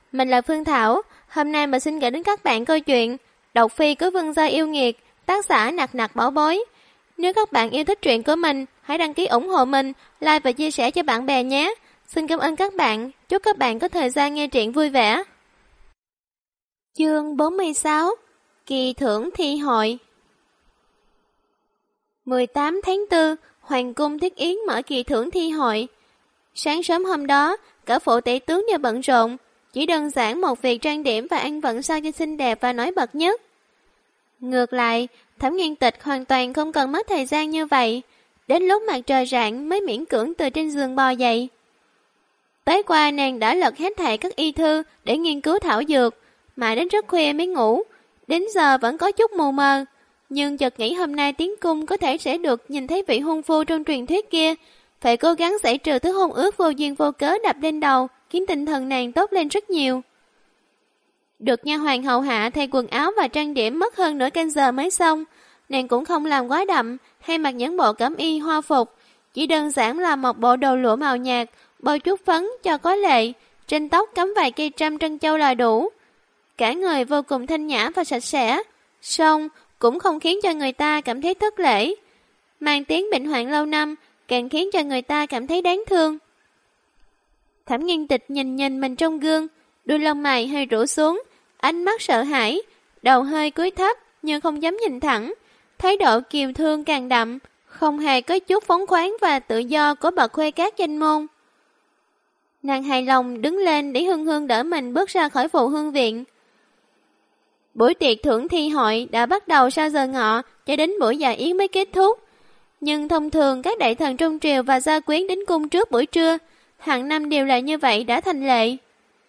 Mình là Phương Thảo, hôm nay mình xin gửi đến các bạn câu chuyện Độc Phi của Vương gia yêu nghiệt, tác giả Nặc Nặc Bảo Bối. Nếu các bạn yêu thích truyện của mình, hãy đăng ký ủng hộ mình, like và chia sẻ cho bạn bè nhé. Xin cảm ơn các bạn, chúc các bạn có thời gian nghe truyện vui vẻ. Chương 46: Kỳ thưởng thi hội. 18 tháng 4, Hoàng cung Thiết Yến mở kỳ thưởng thi hội. Sáng sớm hôm đó, cả phủ tể tướng đều bận rộn, chỉ đơn giản một việc trang điểm và ăn vận sao cho xinh đẹp và nổi bật nhất. Ngược lại, Thẩm Nghiên Tịch hoàn toàn không cần mất thời gian như vậy, đến lúc mặt trời rạng mới miễn cưỡng từ trên giường bò dậy. Tối qua nàng đã lật hết thảy các y thư để nghiên cứu thảo dược, mà đến rất khuya mới ngủ, đến giờ vẫn có chút mù mờ, nhưng chợt nghĩ hôm nay tiến cung có thể sẽ được nhìn thấy vị hôn phu trong truyền thuyết kia, phải cố gắng giải trừ thứ hôn ước vô duyên vô cớ đập lên đầu, khiến tinh thần nàng tốt lên rất nhiều. Được nha hoàn hầu hạ thay quần áo và trang điểm mất hơn nửa canh giờ mới xong, nàng cũng không làm quá đậm hay mặc những bộ cẩm y hoa phục, chỉ đơn giản là một bộ đồ lụa màu nhạt, bôi chút phấn cho có lệ, trên tóc cắm vài cây trăm trân châu là đủ. Cả người vô cùng thanh nhã và sạch sẽ, song cũng không khiến cho người ta cảm thấy thất lễ. Mang tiếng bệnh hoạn lâu năm càng khiến cho người ta cảm thấy đáng thương. Thẩm Nghiên Tịch nhìn mình trong gương, đuôi lông mày hơi rũ xuống, ánh mắt sợ hãi, đầu hơi cúi thấp nhưng không dám nhìn thẳng, thái độ kiều thương càng đậm, không hề có chút phóng khoáng và tự do của bậc khuê các danh môn. Nàng hài lòng đứng lên để Hương Hương đỡ mình bước ra khỏi Phụ Hương viện. Buổi tiệc thưởng thi hội đã bắt đầu sau giờ ngọ cho đến buổi dạ yến mới kết thúc. Nhưng thông thường các đại thần trong triều và gia quyến đến cung trước buổi trưa, hàng năm đều là như vậy đã thành lệ.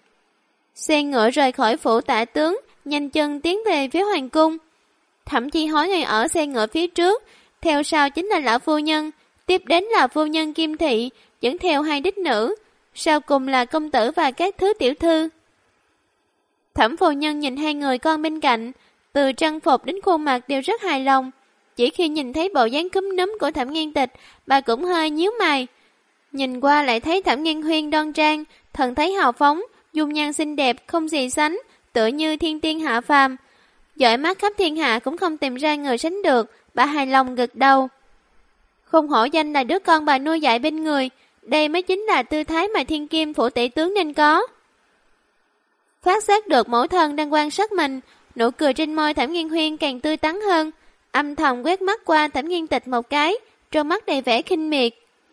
Xe ngựa rời khỏi phủ Tả tướng, nhanh chân tiến về phía hoàng cung. Thẩm Chi Hối ngồi ở xe ngựa phía trước, theo sau chính là lão phu nhân, tiếp đến là phu nhân Kim Thị, dẫn theo hai đích nữ, sau cùng là công tử và các thứ tiểu thư. Thẩm phu nhân nhìn hai người con bên cạnh, từ trang phục đến khuôn mặt đều rất hài lòng. Chỉ khi nhìn thấy bộ dáng cúm núm của Thẩm Nghiên Tịch, bà cũng hơi nhíu mày. Nhìn qua lại thấy Thẩm Nghiên Huyên đoan trang, thần thái hào phóng, dung nhan xinh đẹp không gì sánh, tựa như thiên tiên hạ phàm. Dõi mắt khắp thiên hạ cũng không tìm ra người sánh được, bà hài lòng gật đầu. Không hổ danh là đứa con bà nuôi dạy bên người, đây mới chính là tư thái mà thiên kim phủ tể tướng nên có. Phát giác được mẫu thân đang quan sát mình, nụ cười trên môi Thẩm Nghiên Huyên càng tươi tắn hơn, âm thầm quét mắt qua Thẩm Nghiên Tịch một cái, trong mắt đầy vẻ khinh miệt.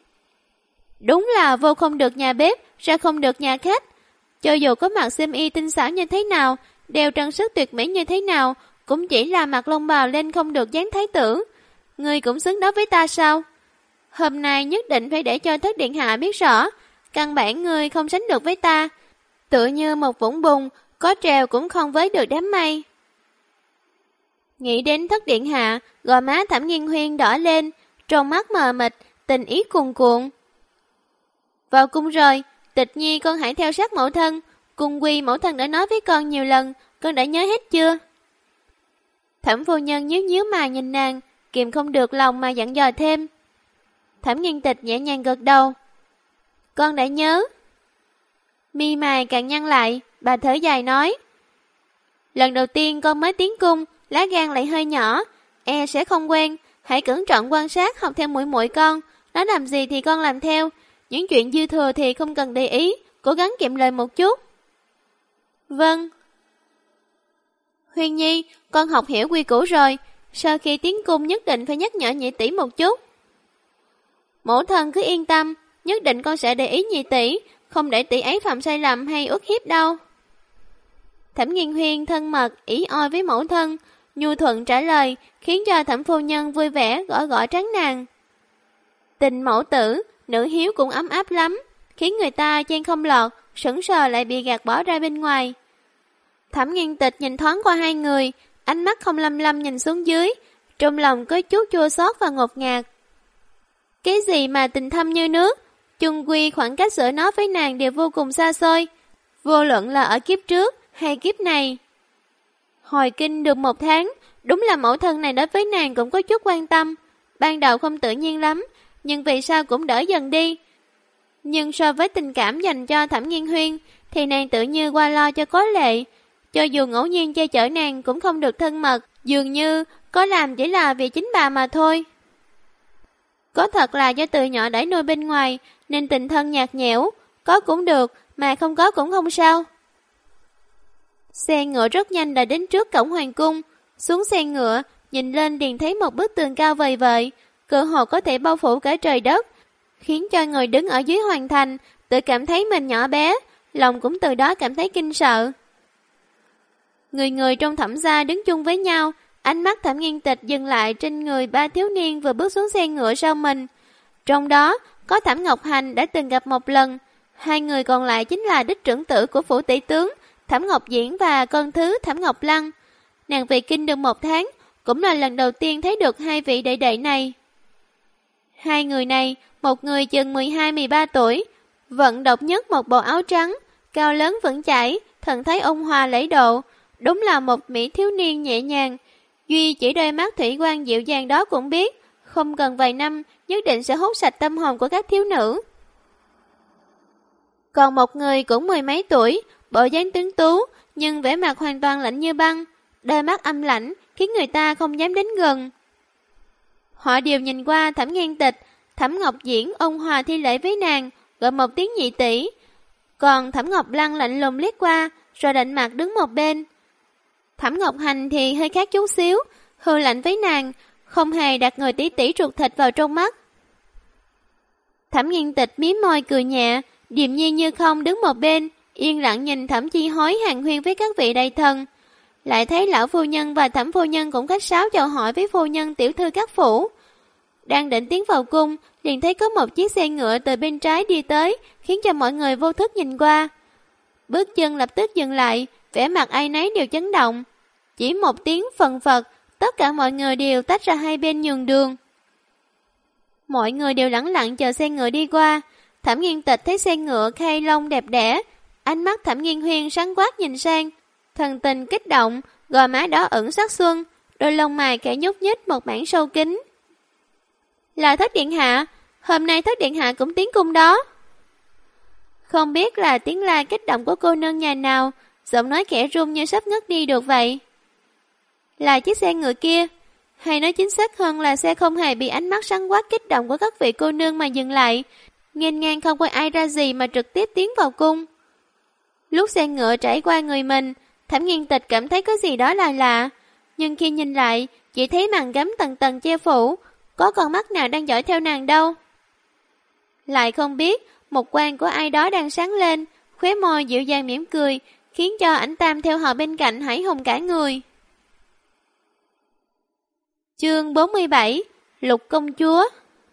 Đúng là vô không được nhà bếp, ra không được nhà khách. Cho dù có mặc xiêm y tinh xảo như thế nào, đeo trang sức tuyệt mỹ như thế nào, cũng chỉ là mặc lông bào lên không được dáng thái tử. Ngươi cũng xứng đó với ta sao? Hôm nay nhất định phải để cho Thất Điện Hạ biết rõ, căn bản ngươi không sánh được với ta. Tựa như một vũng bùn, có trèo cũng không với được đám mây. Nghĩ đến Thất Điện Hạ, gò má Thẩm Nghiên Huyên đỏ lên, trong mắt mờ mịt, tình ý cuồn cuộn. Vào cung rồi, Tịch Nhi con hãy theo sát mẫu thân, cung quy mẫu thân đã nói với con nhiều lần, con đã nhớ hết chưa? Thẩm phu nhân nhíu nhíu mà nhìn nàng, kìm không được lòng mà dặn dò thêm. Thẩm Nghiên Tịch nhẹ nhàng gật đầu. Con đã nhớ. Mi mày càng nhăn lại, bà thở dài nói. Lần đầu tiên con mới tiến cung, lá gan lại hơi nhỏ, sẽ không quen, hãy cẩn trọng quan sát học theo muội muội con, nó làm gì thì con làm theo, những chuyện dư thừa thì không cần để ý, cố gắng kiệm lời một chút. Vâng. Huyên Nhi, con học hiểu quy củ rồi, sau khi tiến cung nhất định phải nhắc nhở nhị tỷ một chút. Mẫu thân cứ yên tâm, nhất định con sẽ để ý nhị tỷ, không để tỷ ấy phạm sai lầm hay uất hiếp đâu. Thẩm Nghiên Huyên thân mật ỷ oi với mẫu thân, nhu thuận trả lời, khiến cho Thẩm phu nhân vui vẻ gõ gõ trán nàng. Tình mẫu tử, nữ hiếu cũng ấm áp lắm, khiến người ta chen không lọt, sững sờ lại bị gạt bỏ ra bên ngoài. Thẩm Nghiên Tịch nhìn thoáng qua hai người, ánh mắt không lâm lâm nhìn xuống dưới, trong lòng có chút chua xót và ngột ngạt. Cái gì mà tình thâm như nước, chung quy khoảng cách giữa nó với nàng đều vô cùng xa xôi, vô luận là ở kiếp trước hay kiếp này. Hồi kinh được 1 tháng, đúng là mẫu thân này đối với nàng cũng có chút quan tâm, ban đầu không tự nhiên lắm, nhưng vì sao cũng đỡ dần đi. Nhưng so với tình cảm dành cho Thẩm Nghiên Huyên thì nàng tự như qua lo cho có lệ. Cho dù ngẫu nhiên che chở nàng cũng không được thân mật, dường như có làm chỉ là vì chính bà mà thôi. Có thật là do từ nhỏ đãi nuôi bên ngoài nên tình thân nhạt nhẽo, có cũng được mà không có cũng không sao. Xe ngựa rất nhanh đã đến trước cổng hoàng cung. Xuống xe ngựa, nhìn lên liền thấy một bức tường cao vời vợi, cơ hồ có thể bao phủ cả trời đất, khiến cho người đứng ở dưới hoàng thành tự cảm thấy mình nhỏ bé, lòng cũng từ đó cảm thấy kinh sợ. Người người trong Thẩm gia đứng chung với nhau, ánh mắt Thẩm Nghiên Tịch dừng lại trên người ba thiếu niên vừa bước xuống xe ngựa sau mình. Trong đó có Thẩm Ngọc Hành đã từng gặp một lần, hai người còn lại chính là đích trưởng tử của phủ tỷ tướng Thẩm Ngọc Diễn và con thứ Thẩm Ngọc Lăng. Nàng về kinh được 1 tháng, cũng là lần đầu tiên thấy được hai vị đệ đệ này. Hai người này, một người chừng 12-13 tuổi, vận độc nhất một bộ áo trắng, cao lớn vững chãi, thần thái ôn hòa lễ độ, đúng là một mỹ thiếu niên nhẹ nhàng. Duy chỉ đôi mắt thủy quan dịu dàng đó cũng biết, không cần vài năm nhất định sẽ hút sạch tâm hồn của các thiếu nữ. Còn một người cũng 10 mấy tuổi, bộ dáng tuấn tú, nhưng vẻ mặt hoàn toàn lạnh như băng, đôi mắt âm lãnh khiến người ta không dám đến gần. Họ đều nhìn qua Thẩm Nghiên Tịch, Thẩm Ngọc Diễn ôn hòa thi lễ với nàng, gọi một tiếng nhị tỷ. Còn Thẩm Ngọc Lăng lạnh lùng liếc qua, rồi lạnh mặt đứng một bên. Thẩm Ngọc Hành thì hơi khác chút xíu, hừ lạnh với nàng, không hề đặt người tỷ tỷ ruột thịt vào trong mắt. Thẩm Nghiên Tịch mím môi cười nhẹ, điềm nhiên như không đứng một bên, yên lặng nhìn Thẩm Chi Hối hàn huyên với các vị đại thần. Lại thấy lão phu nhân và Thẩm phu nhân cũng khách sáo chào hỏi với phu nhân tiểu thư các phủ. Đang định tiến vào cung, liền thấy có một chiếc xe ngựa từ bên trái đi tới, khiến cho mọi người vô thức nhìn qua. Bước chân lập tức dừng lại, vẻ mặt ai nấy đều chấn động. Chỉ một tiếng phần phật, tất cả mọi người đều tách ra hai bên nhường đường. Mọi người đều lẳng lặng chờ xe ngựa đi qua. Thẩm Nghiên Tịch thấy xe ngựa khai long đẹp đẽ, ánh mắt Thẩm Nghiên Huyên sáng quát nhìn sang, thần tình kích động, gò má đỏ ửng sắc xuân, đôi lông mày kẻ nhúc nhích một mảng sâu kín. Là Thất điện hạ, hôm nay Thất điện hạ cũng tiến cung đó. Không biết là tiếng la kích động của cô nương nhà nào, giọng nói khẽ run như sắp ngất đi được vậy. Là chiếc xe ngựa kia, hay nói chính xác hơn là xe không hề bị ánh mắt sáng quát kích động của các vị cô nương mà dừng lại, nghênh ngang không coi ai ra gì mà trực tiếp tiến vào cung. Lúc xe ngựa trải qua người mình, Thẩm Nghiên Tịch cảm thấy có gì đó là lạ, nhưng khi nhìn lại, chỉ thấy màn gấm tầng tầng che phủ, có con mắt nào đang dõi theo nàng đâu. Lại không biết, một quan của ai đó đang sáng lên, khóe môi dịu dàng mỉm cười, khiến cho ảnh Tam theo họ bên cạnh hãi hùng cả người. Chương 47 Lục công chúa.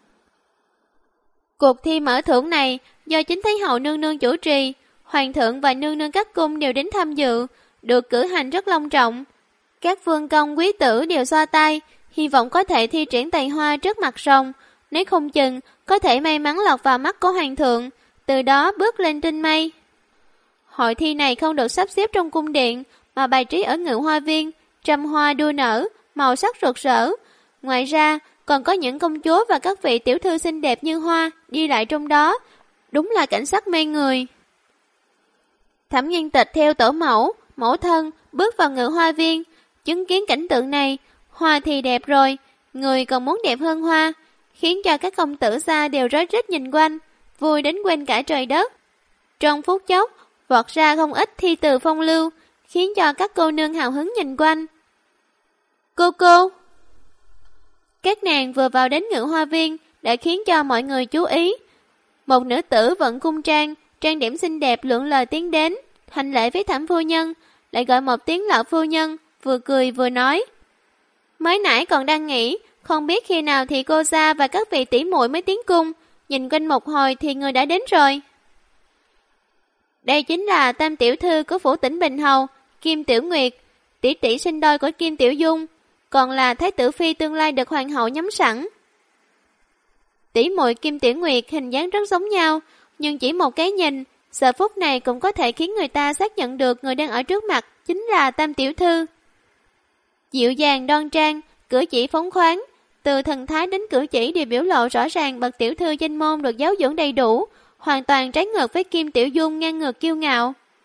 Cuộc thi mở thưởng này do chính Thái hậu nương nương chủ trì, hoàng thượng và nương nương các cung đều đến tham dự, được cử hành rất long trọng. Các vương công quý tử đều xoa tay, hy vọng có thể thi triển tài hoa trước mặt rồng, nếu không chừng có thể may mắn lọt vào mắt của hoàng thượng, từ đó bước lên trên mây. Hội thi này không được sắp xếp trong cung điện, mà bày trí ở Ngự Hoa Viên, trăm hoa đua nở, màu sắc rực rỡ. Ngoài ra, còn có những công chúa và các vị tiểu thư xinh đẹp như hoa đi lại trong đó, đúng là cảnh sắc mê người. Thẩm Nghiên Tịch theo tổ mẫu, mẫu thân bước vào Ngự Hoa Viên, chứng kiến cảnh tượng này, hoa thì đẹp rồi, người còn muốn đẹp hơn hoa, khiến cho các công tử xa đều rối rít nhìn quanh, vui đến quên cả trời đất. Trong phút chốc, vọt ra không ít thi từ phong lưu, khiến cho các cô nương hào hứng nhìn quanh. Cô! Các nàng vừa vào đến Ngự Hoa Viên đã khiến cho mọi người chú ý. Một nữ tử vận cung trang điểm xinh đẹp lượn lờ tiến đến, hành lễ với Thẩm phu nhân, lại gọi một tiếng lão phu nhân, vừa cười vừa nói. Mới nãy còn đang nghĩ, không biết khi nào thì cô Gia và các vị tỷ muội mới tiến cung, nhìn quanh một hồi thì người đã đến rồi. Đây chính là tam tiểu thư của phủ Tỉnh Bình Hầu, Kim Tiểu Nguyệt, tỷ tỷ sinh đôi của Kim Tiểu Dung, còn là thái tử phi tương lai được hoàng hậu nhắm sẵn. Tỷ muội Kim Tiểu Nguyệt hình dáng rất giống nhau, nhưng chỉ một cái nhìn, giờ phút này cũng có thể khiến người ta xác nhận được người đang ở trước mặt chính là tam tiểu thư. Dịu dàng đoan trang, cử chỉ phóng khoáng, từ thần thái đến cử chỉ đều biểu lộ rõ ràng bậc tiểu thư danh môn được giáo dưỡng đầy đủ, hoàn toàn trái ngược với Kim Tiểu Dung ngang ngược kiêu ngạo.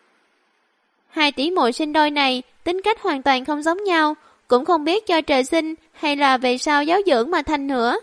Hai tỷ muội sinh đôi này tính cách hoàn toàn không giống nhau, cũng không biết do trời sinh hay là về sau giáo dưỡng mà thành nữa.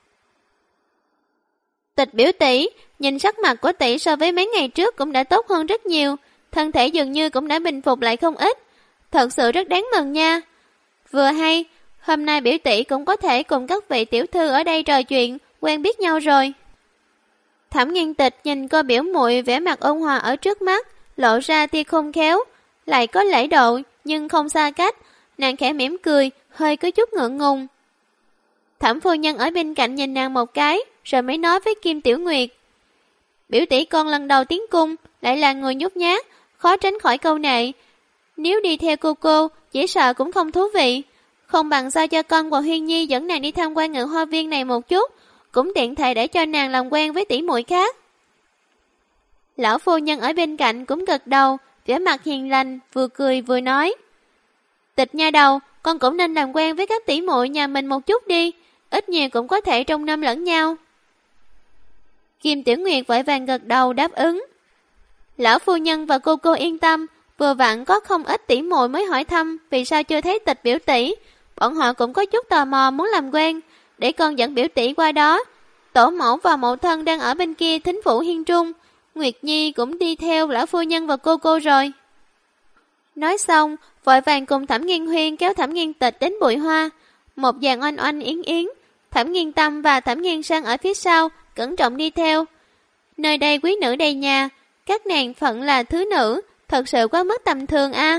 Tịch biểu tỷ, nhìn sắc mặt của tỷ so với mấy ngày trước cũng đã tốt hơn rất nhiều, thân thể dường như cũng đã bình phục lại không ít. Thật sự rất đáng mừng nha. Vừa hay, hôm nay biểu tỷ cũng có thể cùng các vị tiểu thư ở đây trò chuyện, quen biết nhau rồi. Thẩm Nghiên Tịch nhìn cô biểu muội vẻ mặt ôn hòa ở trước mắt, lộ ra tia khôn khéo, lại có lễ độ nhưng không xa cách, nàng khẽ mỉm cười, hơi có chút ngượng ngùng. Thẩm phu nhân ở bên cạnh nhìn nàng một cái, rồi mới nói với Kim Tiểu Nguyệt. Biểu tỷ con lần đầu tiến cung, lại là người nhút nhát, khó tránh khỏi câu nệ. Nếu đi theo cô, chỉ sợ cũng không thú vị. Không bằng sao cho con và Huyên Nhi dẫn nàng đi tham quan Ngự Hoa Viên này một chút, cũng tiện thể để cho nàng làm quen với tỷ muội khác. Lão phu nhân ở bên cạnh cũng gật đầu, vẻ mặt hiền lành, vừa cười vừa nói. Tịch nha đầu, con cũng nên làm quen với các tỷ muội nhà mình một chút đi, ít nhiều cũng có thể trông nom lẫn nhau. Kim Tiểu Nguyệt vội vàng gật đầu đáp ứng. Lão phu nhân và cô yên tâm, vừa vặn có không ít tỷ muội mới hỏi thăm vì sao chưa thấy Tịch biểu tỷ, bọn họ cũng có chút tò mò muốn làm quen, để con dẫn biểu tỷ qua đó. Tổ mẫu và mẫu thân đang ở bên kia thính phủ hiên trung, Nguyệt Nhi cũng đi theo lão phu nhân và cô rồi. Nói xong, vội vàng cùng Thẩm Nghiên Huyên kéo Thẩm Nghiên Tịch đến bụi hoa, một dàn oanh oanh yến yến. Thẩm Nghiên Tâm và Thẩm Nghiên Sang ở phía sau, cẩn trọng đi theo. Nơi đây quý nữ đầy nhà, các nàng phận là thứ nữ, thật sự quá mức tầm thường a.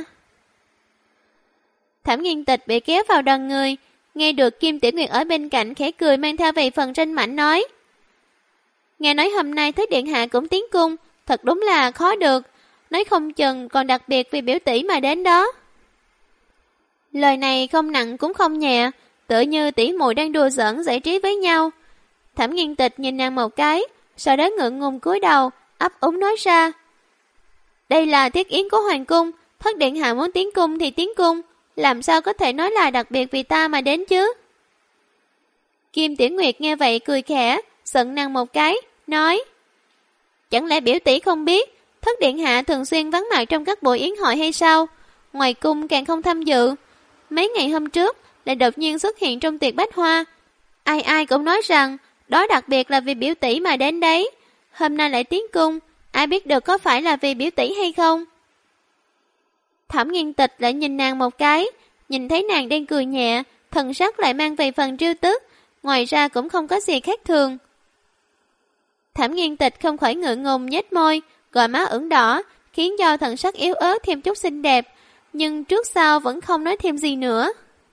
Thẩm Nghiên Tịch bị kéo vào đoàn người, nghe được Kim Tiểu Nguyệt ở bên cạnh khẽ cười mang theo vài phần tranh mảnh nói. Nghe nói hôm nay Thất Điện Hạ cũng tiến cung, thật đúng là khó được, nói không chừng còn đặc biệt vì biểu tỷ mà đến đó. Lời này không nặng cũng không nhẹ, tựa như tỷ muội đang đùa giỡn giải trí với nhau. Thẩm Nghiên Tịch nhìn nàng một cái, sau đó ngượng ngùng cúi đầu, ấp úng nói ra. Đây là thiết yến của hoàng cung, Thất Điện Hạ muốn tiến cung thì tiến cung, làm sao có thể nói là đặc biệt vì ta mà đến chứ? Kim Tiểu Nguyệt nghe vậy cười khẽ, giận nàng một cái, nói. Chẳng lẽ biểu tỷ không biết, Thất Điện Hạ thường xuyên vắng mặt trong các buổi yến hội hay sao? Ngoài cung càng không tham dự. Mấy ngày hôm trước lại đột nhiên xuất hiện trong tiệc bách hoa. Ai ai cũng nói rằng đó đặc biệt là vì biểu tỷ mà đến đấy. Hôm nay lại tiến cung, ai biết được có phải là vì biểu tỷ hay không? Thẩm Nghiên Tịch lại nhìn nàng một cái, nhìn thấy nàng đang cười nhẹ, thần sắc lại mang vài phần trêu tức, ngoài ra cũng không có gì khác thường. Thẩm Nghiên Tịch không khỏi ngượng ngùng nhếch môi, gò má ửng đỏ, khiến cho thần sắc yếu ớt thêm chút xinh đẹp, nhưng trước sau vẫn không nói thêm gì nữa.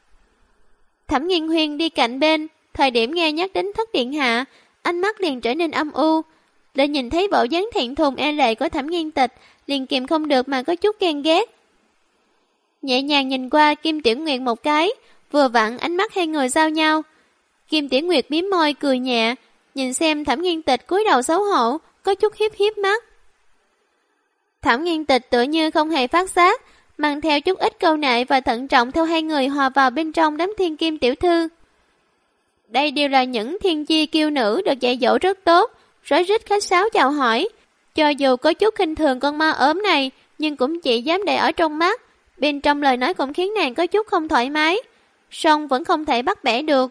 Thẩm Nghiên Huyên đi cạnh bên, thời điểm nghe nhắc đến Thất Điện Hạ, ánh mắt liền trở nên âm u. Để nhìn thấy bộ dáng thẹn thùng e lệ của Thẩm Nghiên Tịch, liền kìm không được mà có chút ghen ghét. Nhẹ nhàng nhìn qua Kim Tiểu Nguyệt một cái, vừa vặn ánh mắt hai người giao nhau. Kim Tiểu Nguyệt mím môi cười nhẹ, nhìn xem Thẩm Nghiên Tịch cúi đầu xấu hổ, có chút hiếp hiếp mắt. Thẩm Nghiên Tịch tựa như không hề phát giác, mang theo chút ít câu nệ và thận trọng theo hai người hòa vào bên trong đám thiên kim tiểu thư. Đây đều là những thiên chi kiêu nữ được dạy dỗ rất tốt, rối rít khách sáo chào hỏi. Cho dù có chút khinh thường con ma ốm này, nhưng cũng chỉ dám để ở trong mắt. Bên trong lời nói cũng khiến nàng có chút không thoải mái, song vẫn không thể bắt bẻ được.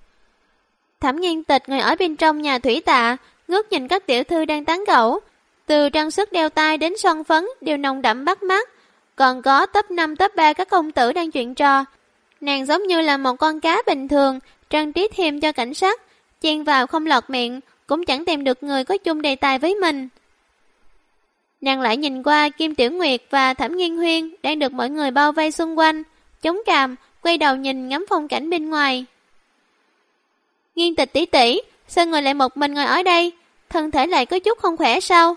Thẩm Nghiên Tịch ngồi ở bên trong nhà thủy tạ, ngước nhìn các tiểu thư đang tán gẫu. Từ trang sức đeo tai đến son phấn đều nồng đậm bắt mắt, còn có top 5 top 3 các công tử đang chuyện trò. Nàng giống như là một con cá bình thường, trang trí thêm cho cảnh sắc, chen vào không lọt miệng, cũng chẳng tìm được người có chung đề tài với mình. Nàng lại nhìn qua Kim Tiểu Nguyệt và Thẩm Nghiên Huyên đang được mọi người bao vây xung quanh, chống cằm, quay đầu nhìn ngắm phong cảnh bên ngoài. Nghiên Tịch tỷ tỷ, sao người lại một mình ngồi ở đây, thân thể lại có chút không khỏe sao?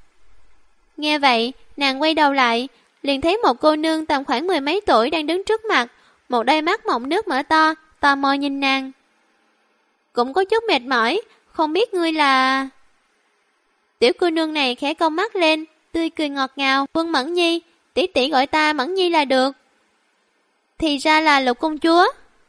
Nghe vậy, nàng quay đầu lại, liền thấy một cô nương tầm khoảng 10 mấy tuổi đang đứng trước mặt, một đôi mắt mọng nước mở to, tò mò nhìn nàng. Cũng có chút mệt mỏi, không biết ngươi là... Tiểu cô nương này khẽ cong mắt lên, tươi cười ngọt ngào, Quân Mẫn Nhi, tỷ tỷ gọi ta Mẫn Nhi là được. Thì ra là Lục công chúa.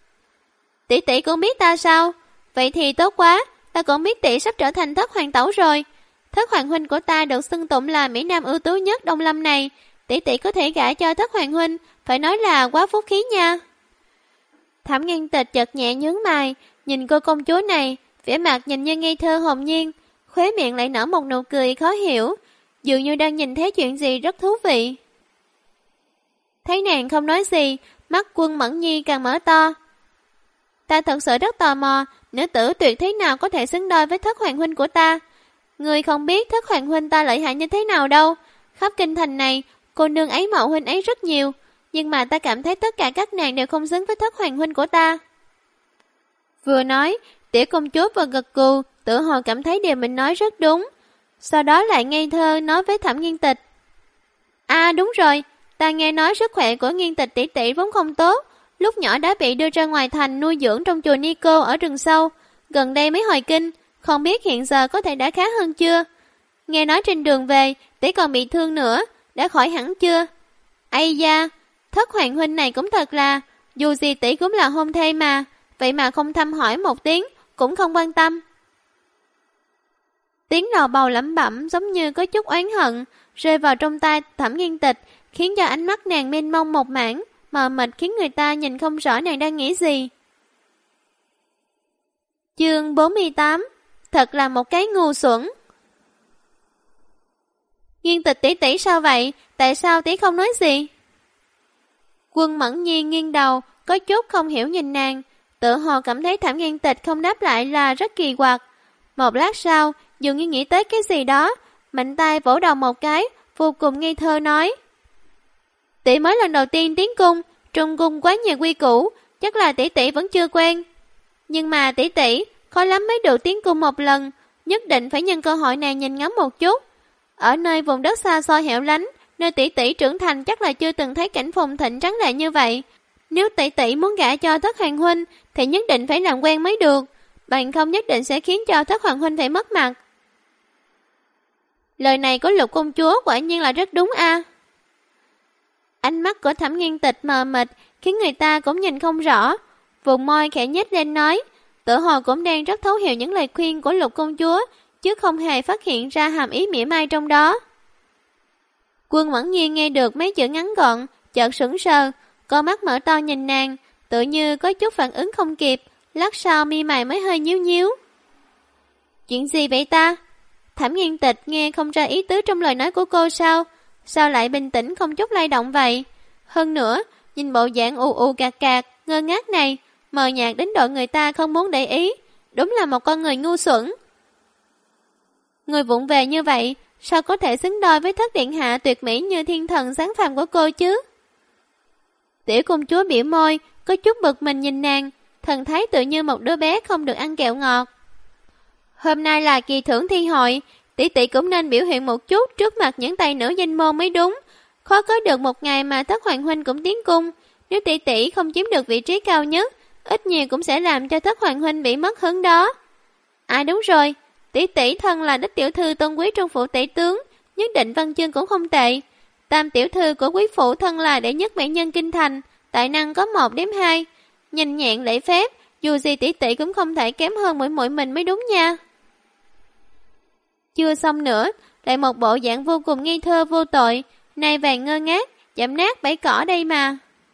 Tỷ tỷ cũng biết ta sao? Vậy thì tốt quá, ta cũng biết tỷ sắp trở thành Thất hoàng tẩu rồi. Thất hoàng huynh của ta được xưng tụng là mỹ nam ưu tú nhất Đông Lâm này, tỷ tỷ có thể gả cho Thất Hoàng huynh, phải nói là quá phúc khí nha. Thẩm Nghiên Tịch chợt nhẹ nhướng mày, nhìn cô công chúa này, vẻ mặt nhìn như ngây thơ hồn nhiên, khóe miệng lại nở một nụ cười khó hiểu, dường như đang nhìn thấy chuyện gì rất thú vị. Thấy nàng không nói gì, mắt Quân Mẫn Nhi càng mở to. Ta thật sự rất tò mò, nữ tử tuyệt thế nào có thể xứng đôi với Thất Hoàng huynh của ta. Người không biết Thất Hoàng huynh ta lợi hại như thế nào đâu. Khắp kinh thành này, cô nương ấy mạo huynh ấy rất nhiều, nhưng mà ta cảm thấy tất cả các nàng đều không xứng với Thất Hoàng huynh của ta. Vừa nói, tiểu công chúa vừa gật gù, tự hồ cảm thấy điều mình nói rất đúng. Sau đó lại ngây thơ nói với Thẩm Nghiên Tịch. À đúng rồi, ta nghe nói sức khỏe của Nghiên Tịch tỷ tỷ vốn không tốt, lúc nhỏ đã bị đưa ra ngoài thành nuôi dưỡng trong chùa Nico ở rừng sâu, gần đây mới hồi kinh, không biết hiện giờ có thể đã khá hơn chưa. Nghe nói trên đường về, tỷ còn bị thương nữa, đã khỏi hẳn chưa? Ây da, Thất Hoàng huynh này cũng thật là, dù gì tỷ cũng là hôn thê mà, vậy mà không thăm hỏi một tiếng, cũng không quan tâm. Tiếng lò bầu lẩm bẩm giống như có chút oán hận, rơi vào trong tai Thẩm Nghiên Tịch, khiến cho ánh mắt nàng mênh mông một mảng, mờ mịt khiến người ta nhìn không rõ nàng đang nghĩ gì. Chương 48. Thật là một cái ngu xuẩn. Nghiên Tịch tỷ tỷ sao vậy? Tại sao tỷ không nói gì? Quân Mẫn Nhi nghiêng đầu, có chút không hiểu nhìn nàng, tự hồ cảm thấy Thẩm Nghiên Tịch không đáp lại là rất kỳ quặc. Một lát sau, dường như nghĩ tới cái gì đó, mạnh tay vỗ đầu một cái, vô cùng ngây thơ nói. Tỷ mới lần đầu tiên tiến cung, trong cung quá nhiều quy củ, chắc là tỷ tỷ vẫn chưa quen. Nhưng mà tỷ tỷ, khó lắm mới được tiến cung một lần, nhất định phải nhân cơ hội này nhìn ngắm một chút. Ở nơi vùng đất xa xôi hẻo lánh, nơi tỷ tỷ trưởng thành chắc là chưa từng thấy cảnh phồn thịnh trắng lệ như vậy. Nếu tỷ tỷ muốn gả cho Thất Hoàng huynh, thì nhất định phải làm quen mới được, bằng không nhất định sẽ khiến cho Thất Hoàng huynh phải mất mặt. Lời này của Lục công chúa quả nhiên là rất đúng a. Ánh mắt của Thẩm Nghiên Tịch mờ mịt, khiến người ta cũng nhìn không rõ. Vùng môi khẽ nhếch lên nói, tự hồ cũng đang rất thấu hiểu những lời khuyên của Lục công chúa, chứ không hề phát hiện ra hàm ý mỉa mai trong đó. Quân Mẫn Nhi nghe được mấy chữ ngắn gọn, chợt sững sờ, con mắt mở to nhìn nàng, tự như có chút phản ứng không kịp, lát sau mi mày mới hơi nhíu nhíu. Chuyện gì vậy ta? Thẩm Nghiên Tịch nghe không ra ý tứ trong lời nói của cô sao? Sao lại bình tĩnh không chút lay động vậy? Hơn nữa, nhìn bộ dạng ù ù cạc cạc, ngơ ngác này, mờ nhạt đến độ người ta không muốn để ý, đúng là một con người ngu xuẩn. Người vụng về như vậy, sao có thể xứng đôi với Thất điện hạ tuyệt mỹ như thiên thần sáng phàm của cô chứ? Tiểu công chúa biểu môi, có chút bực mình nhìn nàng, thần thái tự như một đứa bé không được ăn kẹo ngọt. Hôm nay là kỳ thưởng thi hội, tỷ tỷ cũng nên biểu hiện một chút trước mặt những tài nữ danh môn mới đúng. Khó có được một ngày mà Thất Hoàng huynh cũng tiến cung, nếu tỷ tỷ không chiếm được vị trí cao nhất, ít nhiều cũng sẽ làm cho Thất Hoàng huynh bị mất hứng đó. À đúng rồi, tỷ tỷ thân là đích tiểu thư tôn quý trong phủ tể tướng, nhất định văn chương cũng không tệ. Tam tiểu thư của quý phủ thân là đệ nhất mỹ nhân kinh thành, tài năng có 1/2, nhìn nhẹn lễ phép, dù gì tỷ tỷ cũng không thể kém hơn mỗi mình mới đúng nha. Chưa xong nữa, lại một bộ dạng vô cùng ngây thơ vô tội, nay vàng ngơ ngác, dẫm nát bẫy cỏ đây mà.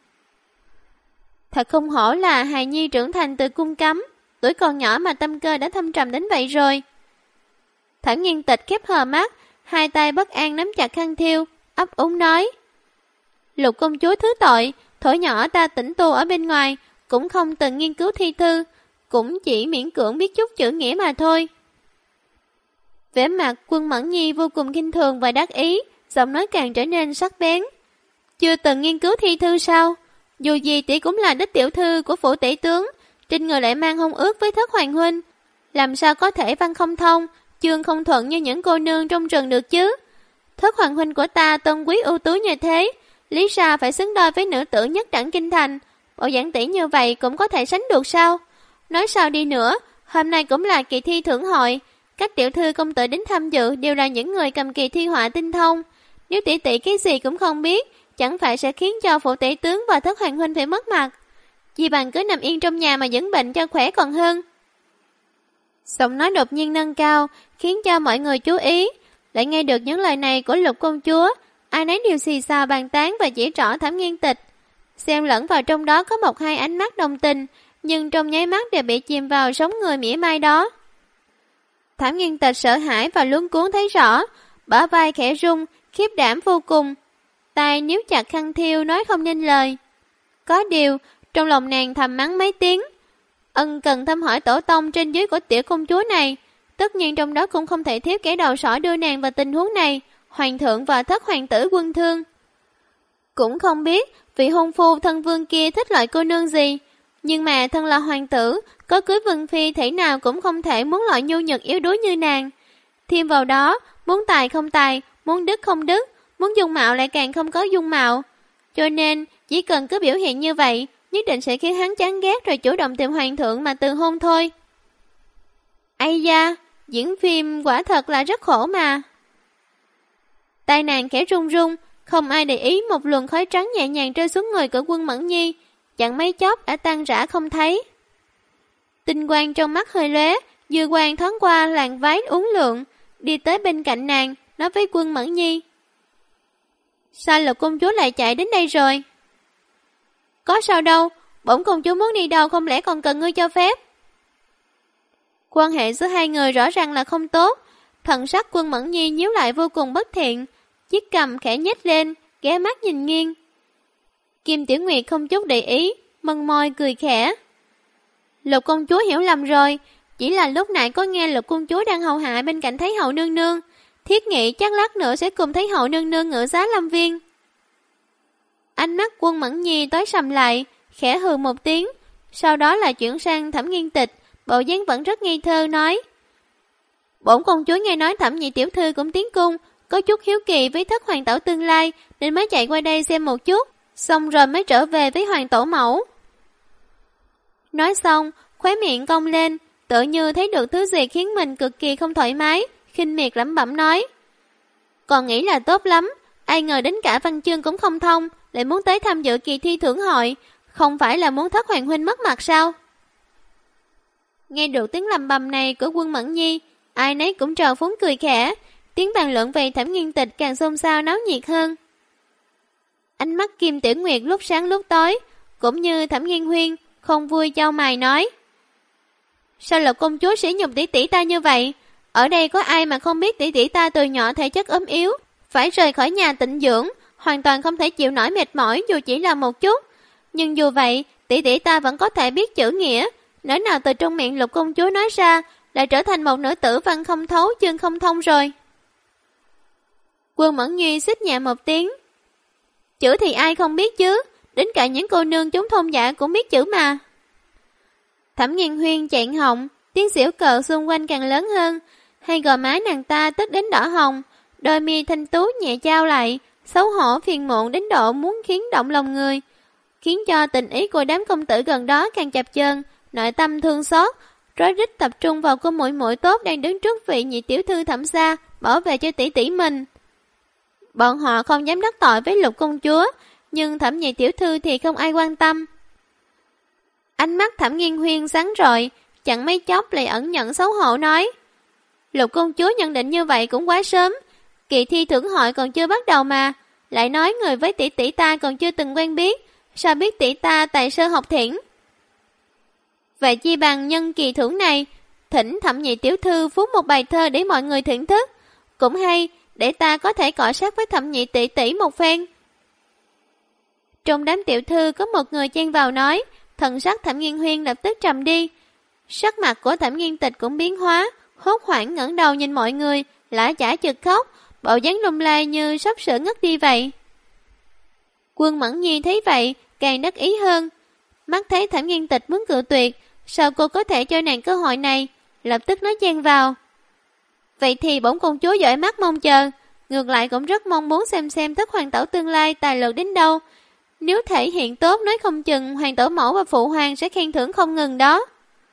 Thật không hổ là hài nhi trưởng thành từ cung cấm, tuổi còn nhỏ mà tâm cơ đã thâm trầm đến vậy rồi. Thẩm Nghiên Tịch khép hờ mắt, hai tay bất an nắm chặt khăn thêu, ấp úng nói. Lục công chúa thứ tội, thuở nhỏ ta tĩnh tu ở bên ngoài, cũng không từng nghiên cứu thi thư, cũng chỉ miễn cưỡng biết chút chữ nghĩa mà thôi. Vẻ mặt Quân Mẫn Nhi vô cùng kinh thường và đắc ý, giọng nói càng trở nên sắc bén. Chưa từng nghiên cứu thi thư sao? Dù gì tỷ cũng là đích tiểu thư của phủ tể tướng, trên người lại mang hôn ước với Thất Hoàng huynh, làm sao có thể văn không thông, chương không thuận như những cô nương trong rừng được chứ? Thất Hoàng huynh của ta tôn quý ưu tú như thế, lý ra phải xứng đôi với nữ tử nhất đẳng kinh thành, bộ dạng tỷ như vậy cũng có thể sánh được sao? Nói sao đi nữa, hôm nay cũng là kỳ thi thưởng hội, các tiểu thư công tử đến tham dự đều là những người cầm kỳ thi họa tinh thông. Nếu tỷ tỷ cái gì cũng không biết, chẳng phải sẽ khiến cho phủ tể tướng và Thất Hoàng huynh phải mất mặt. Chỉ bằng cứ nằm yên trong nhà mà dưỡng bệnh cho khỏe còn hơn. Giọng nói đột nhiên nâng cao, khiến cho mọi người chú ý. Lại nghe được những lời này của Lục công chúa, ai nấy đều xì xào bàn tán và chỉ trỏ Thẩm Nghiên Tịch. Xen lẫn vào trong đó có một hai ánh mắt đồng tình, nhưng trong nháy mắt đều bị chìm vào sống người mỉa mai đó. Thẩm Nghiên Tịch sợ hãi và luống cuống thấy rõ, bả vai khẽ rung, khiếp đảm vô cùng. Tay níu chặt khăn thiêu nói không nên lời. Có điều, trong lòng nàng thầm mắng mấy tiếng. Ân cần thăm hỏi tổ tông trên dưới của tiểu công chúa này. Tất nhiên trong đó cũng không thể thiếu kẻ đầu sỏ đưa nàng vào tình huống này, hoàng thượng và thất hoàng tử Quân Thương. Cũng không biết vị hôn phu thân vương kia thích loại cô nương gì, nhưng mà thân là hoàng tử, có cưới vương phi thể nào cũng không thể muốn loại nhu nhược yếu đuối như nàng. Thêm vào đó, muốn tài không tài, muốn đức không đức, muốn dung mạo lại càng không có dung mạo. Cho nên, chỉ cần cứ biểu hiện như vậy, nhất định sẽ khiến hắn chán ghét rồi chủ động tìm hoàng thượng mà từ hôn thôi. Ây da, diễn phim quả thật là rất khổ mà. Tai nàng khẽ run run, không ai để ý một luồng khói trắng nhẹ nhàng rơi xuống người của Quân Mẫn Nhi, chẳng mấy chốc đã tan rã không thấy. Tinh quang trong mắt hơi lóe, dư quang thoáng qua làn váy uốn lượn, đi tới bên cạnh nàng, nói với Quân Mẫn Nhi. Sao Lục công chúa lại chạy đến đây rồi? Có sao đâu, bổn công chúa muốn đi đâu không lẽ còn cần ngươi cho phép? Quan hệ giữa hai người rõ ràng là không tốt, thần sắc Quân Mẫn Nhi nhíu lại vô cùng bất thiện, chiếc cằm khẽ nhếch lên, ghé mắt nhìn nghiêng. Kim Tiểu Nguyệt không chút để ý, mân môi cười khẽ. Lục công chúa hiểu lầm rồi, chỉ là lúc nãy có nghe Lục công chúa đang hầu hạ bên cạnh Thái hậu nương nương, thiết nghĩ chắc lát nữa sẽ cùng Thái hậu nương nương ngự giá lâm viên. Ánh mắt Quân Mẫn Nhi tối sầm lại, khẽ hừ một tiếng, sau đó là chuyển sang Thẩm Nghiên Tịch, bộ dáng vẫn rất ngây thơ nói. Bổn công chúa nghe nói Thẩm nhị tiểu thư cũng tiến cung, có chút hiếu kỳ với thất hoàng tẩu tương lai, nên mới chạy qua đây xem một chút, xong rồi mới trở về với hoàng tổ mẫu. Nói xong, khóe miệng cong lên, tựa như thấy được thứ gì khiến mình cực kỳ không thoải mái, khinh miệt lẩm bẩm nói. Còn nghĩ là tốt lắm, ai ngờ đến cả văn chương cũng không thông, lại muốn tới tham dự kỳ thi thưởng hội, không phải là muốn thất hoàng huynh mất mặt sao? Nghe được tiếng lầm bầm này của Quân Mẫn Nhi, ai nấy cũng trào phúng cười khẽ, tiếng bàn luận về Thẩm Nghiên Tịch càng xôn xao náo nhiệt hơn. Ánh mắt Kim Tiểu Nguyệt lúc sáng lúc tối, cũng như Thẩm Nghiên Huyên, không vui chau mày nói. Sao Lục công chúa sỉ nhục tỷ tỷ ta như vậy? Ở đây có ai mà không biết tỷ tỷ ta từ nhỏ thể chất ốm yếu, phải rời khỏi nhà tịnh dưỡng, hoàn toàn không thể chịu nổi mệt mỏi dù chỉ là một chút. Nhưng dù vậy, tỷ tỷ ta vẫn có thể biết chữ nghĩa, nỡ nào từ trong miệng Lục công chúa nói ra, lại trở thành một nữ tử văn không thấu chương không thông rồi. Quân Mẫn Nhi xích nhẹ một tiếng. Chữ thì ai không biết chứ, đến cả những cô nương chúng thôn dạ cũng biết chữ mà. Thẩm Nghiên Huyên chẹn họng, tiếng xỉu cợt xung quanh càng lớn hơn, hai gò má nàng ta tức đến đỏ hồng, đôi mi thanh tú nhẹ trao lại, xấu hổ phiền muộn đến độ muốn khiến động lòng người, khiến cho tình ý của đám công tử gần đó càng chập chờn, nội tâm thương xót, rối rít tập trung vào cô muội muội tốt đang đứng trước vị nhị tiểu thư Thẩm gia, bảo vệ cho tỷ tỷ mình. Bọn họ không dám đắc tội với Lục công chúa, nhưng Thẩm nhị tiểu thư thì không ai quan tâm. Ánh mắt Thẩm Nghiên Huyên sáng rọi, chẳng mấy chốc lại ẩn nhận xấu hổ nói. Lục công chúa nhận định như vậy cũng quá sớm, kỳ thi thưởng hội còn chưa bắt đầu mà, lại nói người với tỷ tỷ ta còn chưa từng quen biết, sao biết tỷ ta tài sơ học thiển. Vậy chi bằng nhân kỳ thưởng này, thỉnh Thẩm nhị tiểu thư phú một bài thơ để mọi người thưởng thức, cũng hay để ta có thể cọ sát với Thẩm nhị tỷ tỷ một phen. Trong đám tiểu thư có một người chen vào nói, thần sắc Thẩm Nghiên Huyên lập tức trầm đi. Sắc mặt của Thẩm Nghiên Tịch cũng biến hóa, hốt hoảng ngẩng đầu nhìn mọi người, lã chả chực khóc, bộ dáng lung lay như sắp sửa ngất đi vậy. Quân Mẫn Nhi thấy vậy, càng đắc ý hơn. Mắt thấy Thẩm Nghiên Tịch muốn cự tuyệt, sao cô có thể cho nàng cơ hội này, lập tức nói chen vào. Vậy thì bổn công chúa giỏi mắt mong chờ, ngược lại cũng rất mong muốn xem thất hoàng tẩu tương lai tài lược đến đâu. Nếu thể hiện tốt nói không chừng hoàng tổ mẫu và phụ hoàng sẽ khen thưởng không ngừng đó.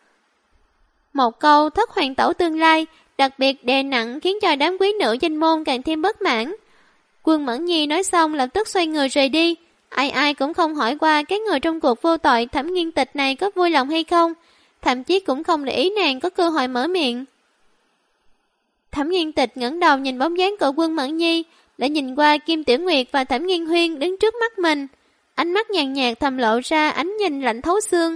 Một câu thất hoàng tẩu tương lai đặc biệt đè nặng khiến cho đám quý nữ danh môn càng thêm bất mãn. Quân Mẫn Nhi nói xong lập tức xoay người rời đi, ai cũng không hỏi qua cái người trong cuộc vô tội Thẩm Nghiên Tịch này có vui lòng hay không, thậm chí cũng không để ý nàng có cơ hội mở miệng. Thẩm Nghiên Tịch ngẩng đầu nhìn bóng dáng của Quân Mẫn Nhi, lại nhìn qua Kim Tiểu Nguyệt và Thẩm Nghiên Huyên đứng trước mắt mình. Ánh mắt nhàn nhạt thầm lộ ra ánh nhìn lạnh thấu xương.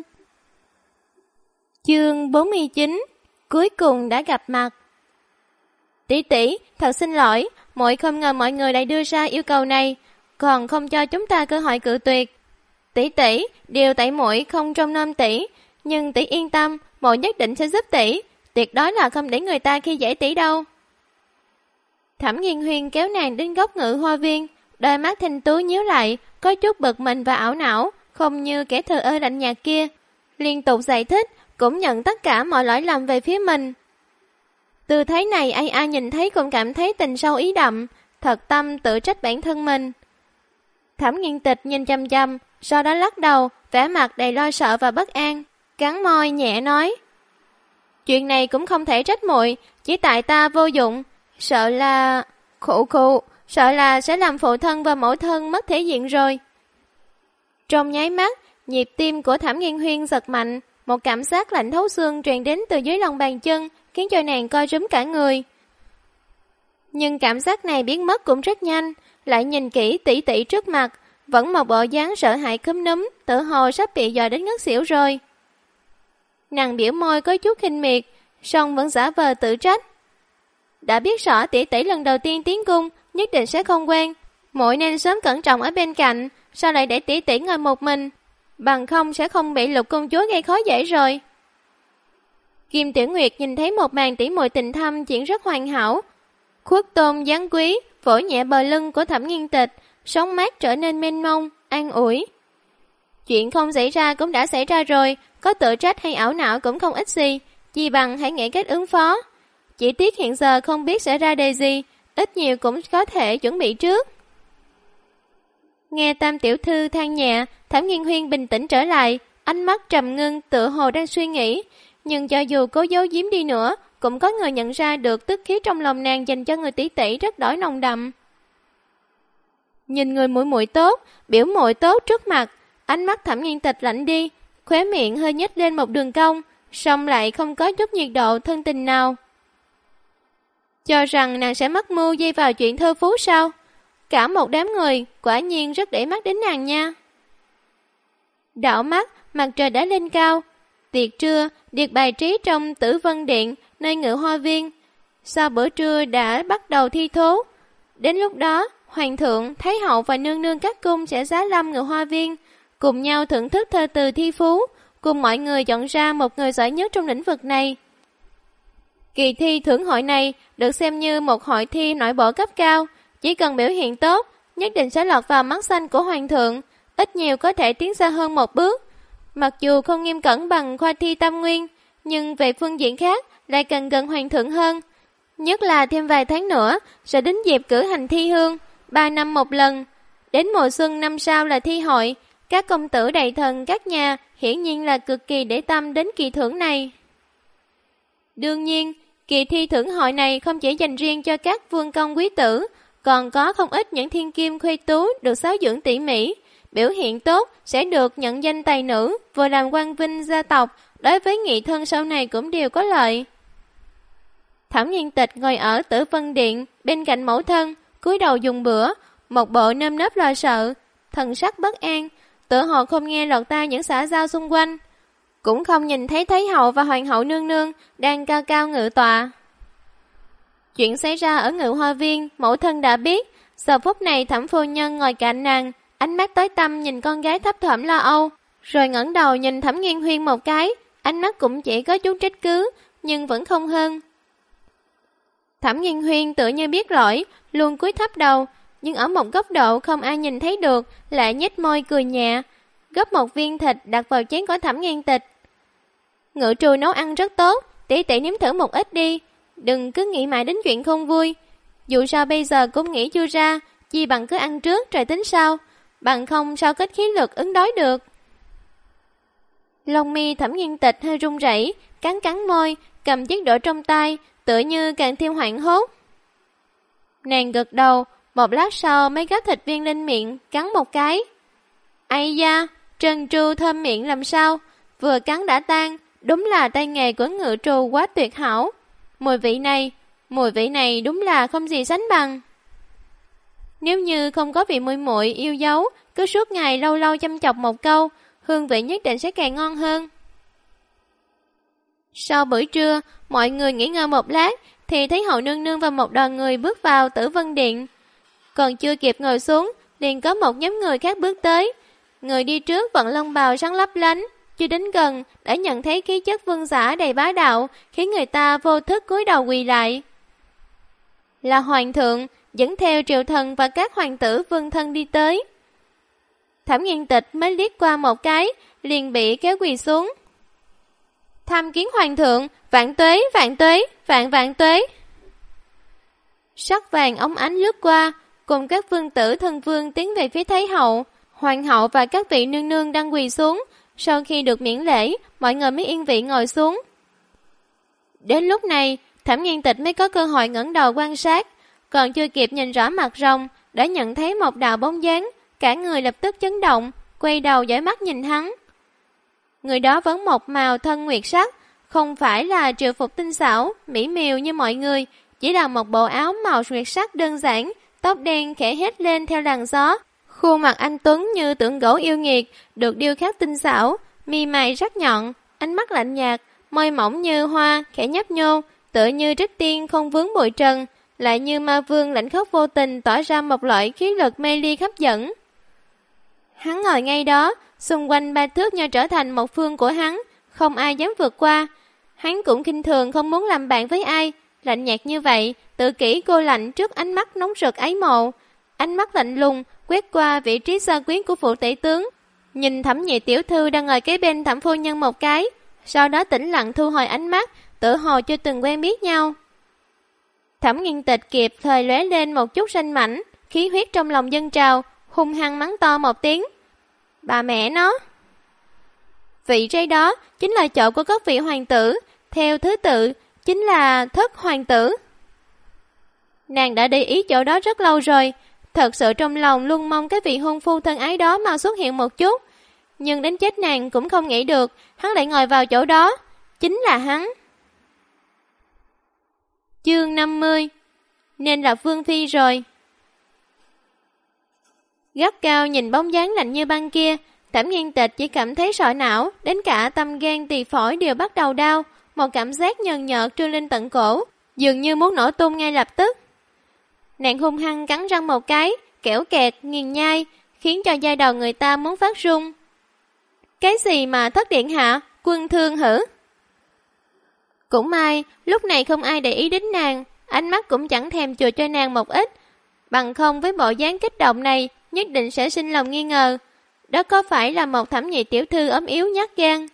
Chương 49. Cuối cùng đã gặp mặt. Tỷ tỷ, thật xin lỗi, muội không ngờ mọi người lại đưa ra yêu cầu này, còn không cho chúng ta cơ hội cự tuyệt. Tỷ tỷ, điều tại muội không trông nom tỷ, nhưng tỷ yên tâm, muội nhất định sẽ giúp tỷ, tuyệt đối là không để người ta khi dễ tỷ đâu. Thẩm Nghiên Huyên kéo nàng đến góc Ngự Hoa Viên, đôi mắt thanh tú nhíu lại, có chút bực mình và ảo não, không như kẻ thờ ơ lạnh nhạt kia. Liên tục giải thích, cũng nhận tất cả mọi lỗi lầm về phía mình. Tư thế này ai nhìn thấy cũng cảm thấy tình sâu ý đậm, thật tâm tự trách bản thân mình. Thẩm Nghiên Tịch nhìn chăm chăm, sau đó lắc đầu, vẻ mặt đầy lo sợ và bất an, cắn môi nhẹ nói: chuyện này cũng không thể trách muội, chỉ tại ta vô dụng, sợ là... sợ là sẽ làm phụ thân và mẫu thân mất thể diện rồi. Trong nháy mắt, nhịp tim của Thẩm Nghiên Huyên giật mạnh, một cảm giác lạnh thấu xương truyền đến từ dưới lòng bàn chân, khiến cho nàng co rúm cả người. Nhưng cảm giác này biến mất cũng rất nhanh, lại nhìn kỹ tỷ tỷ trước mặt, vẫn một bộ dáng sợ hãi cúm núm, tự hồ sắp bị dọa đến ngất xỉu rồi. Nàng biểu môi có chút khinh miệt, song vẫn giả vờ tự trách. Đã biết rõ tỷ tỷ lần đầu tiên tiến cung, nhất định sẽ không quen, muội nên sớm cẩn trọng ở bên cạnh, sao lại để tỷ tỷ ngồi một mình, bằng không sẽ không bị Lục công chúa gây khó dễ rồi. Kim Tiểu Nguyệt nhìn thấy một màn tỷ muội tình thâm diễn rất hoàn hảo, khuất tôn giáng quý, vỗ nhẹ bờ lưng của Thẩm Nghiên Tịch, sóng mát trở nên mênh mông, an ủi. Chuyện không xảy ra cũng đã xảy ra rồi, có tự trách hay ảo não cũng không ích gì, chỉ bằng hãy nghĩ cách ứng phó. Chỉ tiếc hiện giờ không biết sẽ ra đề gì, ít nhiều cũng có thể chuẩn bị trước. Nghe Tam tiểu thư than nhẹ, Thẩm Nghiên Huyên bình tĩnh trở lại, ánh mắt trầm ngưng tựa hồ đang suy nghĩ, nhưng cho dù cố giấu giếm đi nữa, cũng có người nhận ra được tức khí trong lòng nàng dành cho người tỷ tỷ rất đổi nồng đậm. Nhìn người muội muội tốt, biểu muội tốt trước mặt, ánh mắt Thẩm Nghiên Tịch lạnh đi, khóe miệng hơi nhếch lên một đường cong, song lại không có chút nhiệt độ thân tình nào. Cho rằng nàng sẽ mắc mưu dây vào chuyện thơ phú sao? Cả một đám người quả nhiên rất để mắt đến nàng nha. Đảo mắt, mặt trời đã lên cao. Tiệc trưa được bài trí trong Tử Vân Điện, nơi Ngự Hoa Viên. Sau bữa trưa đã bắt đầu thi thố. Đến lúc đó, Hoàng thượng, Thái hậu và nương nương các cung sẽ giá lâm Ngự Hoa Viên, cùng nhau thưởng thức thơ từ thi phú, cùng mọi người chọn ra một người giỏi nhất trong lĩnh vực này. Kỳ thi thưởng hội này được xem như một hội thi nội bộ cấp cao, chỉ cần biểu hiện tốt, nhất định sẽ lọt vào mắt xanh của Hoàng thượng, ít nhiều có thể tiến xa hơn một bước. Mặc dù không nghiêm cẩn bằng khoa thi Tam Nguyên, nhưng về phương diện khác lại cần gần Hoàng thượng hơn. Nhất là thêm vài tháng nữa sẽ đến dịp cử hành thi hương, 3 năm một lần. Đến mùa xuân năm sau là thi hội, các công tử đại thần các nhà hiển nhiên là cực kỳ để tâm đến kỳ thưởng này. Đương nhiên, kỳ thi thưởng hội này không chỉ dành riêng cho các vương công quý tử, còn có không ít những thiên kim khuê tú được giáo dưỡng tỉ mỉ, biểu hiện tốt sẽ được nhận danh tài nữ, vừa làm quang vinh gia tộc, đối với nghị thân sau này cũng đều có lợi. Thẩm Nghiên Tịch ngồi ở Tử Vân Điện bên cạnh mẫu thân, cúi đầu dùng bữa, một bộ nơm nớp lo sợ, thần sắc bất an, tựa hồ không nghe lọt tai những xã giao xung quanh, cũng không nhìn thấy Thái hậu và Hoàng hậu nương nương đang cao cao ngự tọa. Chuyện xảy ra ở Ngự Hoa Viên, mẫu thân đã biết. Giờ phút này Thẩm phu nhân ngồi cạnh nàng, ánh mắt tối tăm nhìn con gái thấp thỏm lo âu, rồi ngẩng đầu nhìn Thẩm Nghiên Huyên một cái, ánh mắt cũng chỉ có chút trách cứ, nhưng vẫn không hơn. Thẩm Nghiên Huyên tự như biết lỗi, luôn cúi thấp đầu, nhưng ở một góc độ không ai nhìn thấy được, lại nhếch môi cười nhẹ, gấp một viên thịt đặt vào chén của Thẩm Nghiên Tịch. Ngự trù nấu ăn rất tốt, tỷ tỷ nếm thử một ít đi, đừng cứ nghĩ mãi đến chuyện không vui. Dù sao bây giờ cũng nghĩ chưa ra, chi bằng cứ ăn trước rồi tính sau, bằng không sao kết khí lực ứng đối được. Lông mi Thẩm Nghiên Tịch hơi run rẩy, cắn môi, cầm chiếc đũa trong tay, tựa như càng thêm hoảng hốt. Nàng gật đầu, một lát sau mới gắp thịt viên lên miệng, cắn một cái. Ây da, trân tru thơm miệng làm sao, vừa cắn đã tan, đúng là tay nghề của ngự trù quá tuyệt hảo. Mùi vị này đúng là không gì sánh bằng. Nếu như không có vị muội muội yêu dấu, cứ suốt ngày lâu lâu chăm chọc một câu, hương vị nhất định sẽ càng ngon hơn. Sau bữa trưa, mọi người nghỉ ngơi một lát, thì thấy Hậu nương nương và một đoàn người bước vào Tử Vân Điện. Còn chưa kịp ngồi xuống, liền có một nhóm người khác bước tới. Người đi trước vận lông bào sáng lấp lánh, chưa đến gần đã nhận thấy khí chất vương giả đầy bá đạo, khiến người ta vô thức cúi đầu quỳ lại. Là hoàng thượng, dẫn theo triệu thần và các hoàng tử vương thân đi tới. Thẩm Nghiên Tịch mới liếc qua một cái, liền bị kéo quỳ xuống. Tham kiến hoàng thượng, vạn tuế, vạn tuế, vạn vạn tuế. Sắc vàng óng ánh lướt qua, cùng các vương tử thân vương tiến về phía Thái hậu. Hoàng hậu và các vị nương nương đang quỳ xuống. Sau khi được miễn lễ, mọi người mới yên vị ngồi xuống. Đến lúc này, Thẩm Nghiên Tịch mới có cơ hội ngẩng đầu quan sát. Còn chưa kịp nhìn rõ mặt rồng, đã nhận thấy một đạo bóng dáng, cả người lập tức chấn động, quay đầu dõi mắt nhìn hắn. Người đó vẫn một màu thân nguyệt sắc, không phải là triều phục tinh xảo, mỹ miều như mọi người, chỉ là một bộ áo màu nguyệt sắc đơn giản, tóc đen khẽ hét lên theo làn gió. Khuôn mặt anh tuấn như tượng gỗ yêu nghiệt, được điêu khắc tinh xảo, mi mày sắc nhọn, ánh mắt lạnh nhạt, môi mỏng như hoa, khẽ nhấp nhô, tựa như trích tiên không vướng bụi trần, lại như ma vương lãnh khốc vô tình tỏa ra một loại khí lực mê ly hấp dẫn. Hắn ngồi ngay đó, xung quanh 3 thước như trở thành một phương của hắn, không ai dám vượt qua. Hắn cũng khinh thường không muốn làm bạn với ai, lạnh nhạt như vậy, tự kỷ cô lạnh trước ánh mắt nóng rực ái mộ. Ánh mắt lạnh lùng quét qua vị trí gia quyến của phụ tể tướng, nhìn Thẩm nhị tiểu thư đang ngồi kế bên Thẩm phu nhân một cái, sau đó tĩnh lặng thu hồi ánh mắt, tự hồ chưa từng quen biết nhau. Thẩm Nghiên Tịch kịp thời lóe lên một chút ranh mảnh, khí huyết trong lòng dâng trào, hung hăng mắng to một tiếng. Bà mẹ nó! Vị trí đó chính là chỗ của các vị hoàng tử, theo thứ tự chính là Thất hoàng tử. Nàng đã để ý chỗ đó rất lâu rồi, thật sự trong lòng luôn mong cái vị hôn phu thân ái đó mà xuất hiện một chút, nhưng đến chết nàng cũng không nghĩ được hắn lại ngồi vào chỗ đó, chính là hắn. Chương 50. Nên là Vương Phi rồi. Gắt cao nhìn bóng dáng lạnh như băng kia, Thẩm Nghiên Tịch chỉ cảm thấy sọ não, đến cả tâm gan tỳ phổi đều bắt đầu đau, một cảm giác nhờn nhợt trương lên tận cổ, dường như muốn nổ tung ngay lập tức. Nàng hung hăng cắn răng một cái, kẽo kẹt, nghiền nhai, khiến cho da đầu người ta muốn phát run. Cái gì mà Thất điện hạ, quân thương hử? Cũng may, lúc này không ai để ý đến nàng, ánh mắt cũng chẳng thèm chừa cho nàng một ít. Bằng không với bộ dáng kích động này, nhất định sẽ sinh lòng nghi ngờ. Đó có phải là một Thẩm nhị tiểu thư ốm yếu nhát gan?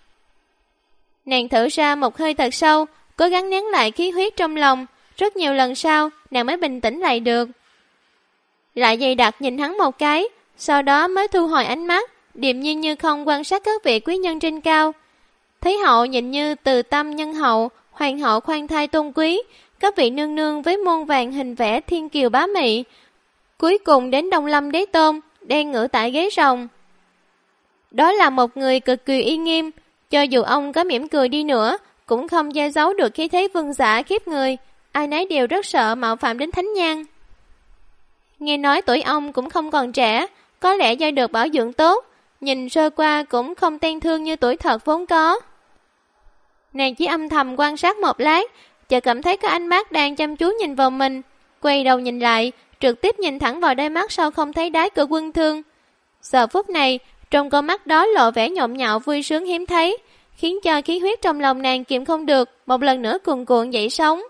Nàng thở ra một hơi thật sâu, cố gắng nén lại khí huyết trong lòng. Rất nhiều lần sau, nàng mới bình tĩnh lại được. Lại dày đặc nhìn hắn một cái, sau đó mới thu hồi ánh mắt, điềm nhiên như không quan sát các vị quý nhân trên cao. Thấy hậu nhìn như từ tâm nhân hậu, hoàng hậu khoan thai tôn quý, các vị nương nương với muôn vàng hình vẽ thiên kiều bá mị. Cuối cùng đến Đông Lâm Đế Tôn, đang ngửa tại ghế rồng. Đó là một người cực kỳ uy nghiêm, cho dù ông có mỉm cười đi nữa, cũng không che giấu được khí thế vương giả khiếp người, ai nấy đều rất sợ mạo phạm đến thánh nhan. Nghe nói tuổi ông cũng không còn trẻ, có lẽ do được bảo dưỡng tốt, nhìn sơ qua cũng không ten thương như tuổi thật vốn có. Nàng chỉ âm thầm quan sát một lát, chợt cảm thấy có ánh mắt đang chăm chú nhìn vào mình, quay đầu nhìn lại, trực tiếp nhìn thẳng vào đôi mắt sau không thấy đáy của Quân Thương. Giờ phút này, trong con mắt đó lộ vẻ nhộn nhạo vui sướng hiếm thấy, khiến cho khí huyết trong lòng nàng kiềm không được, một lần nữa cuồn cuộn dậy sóng.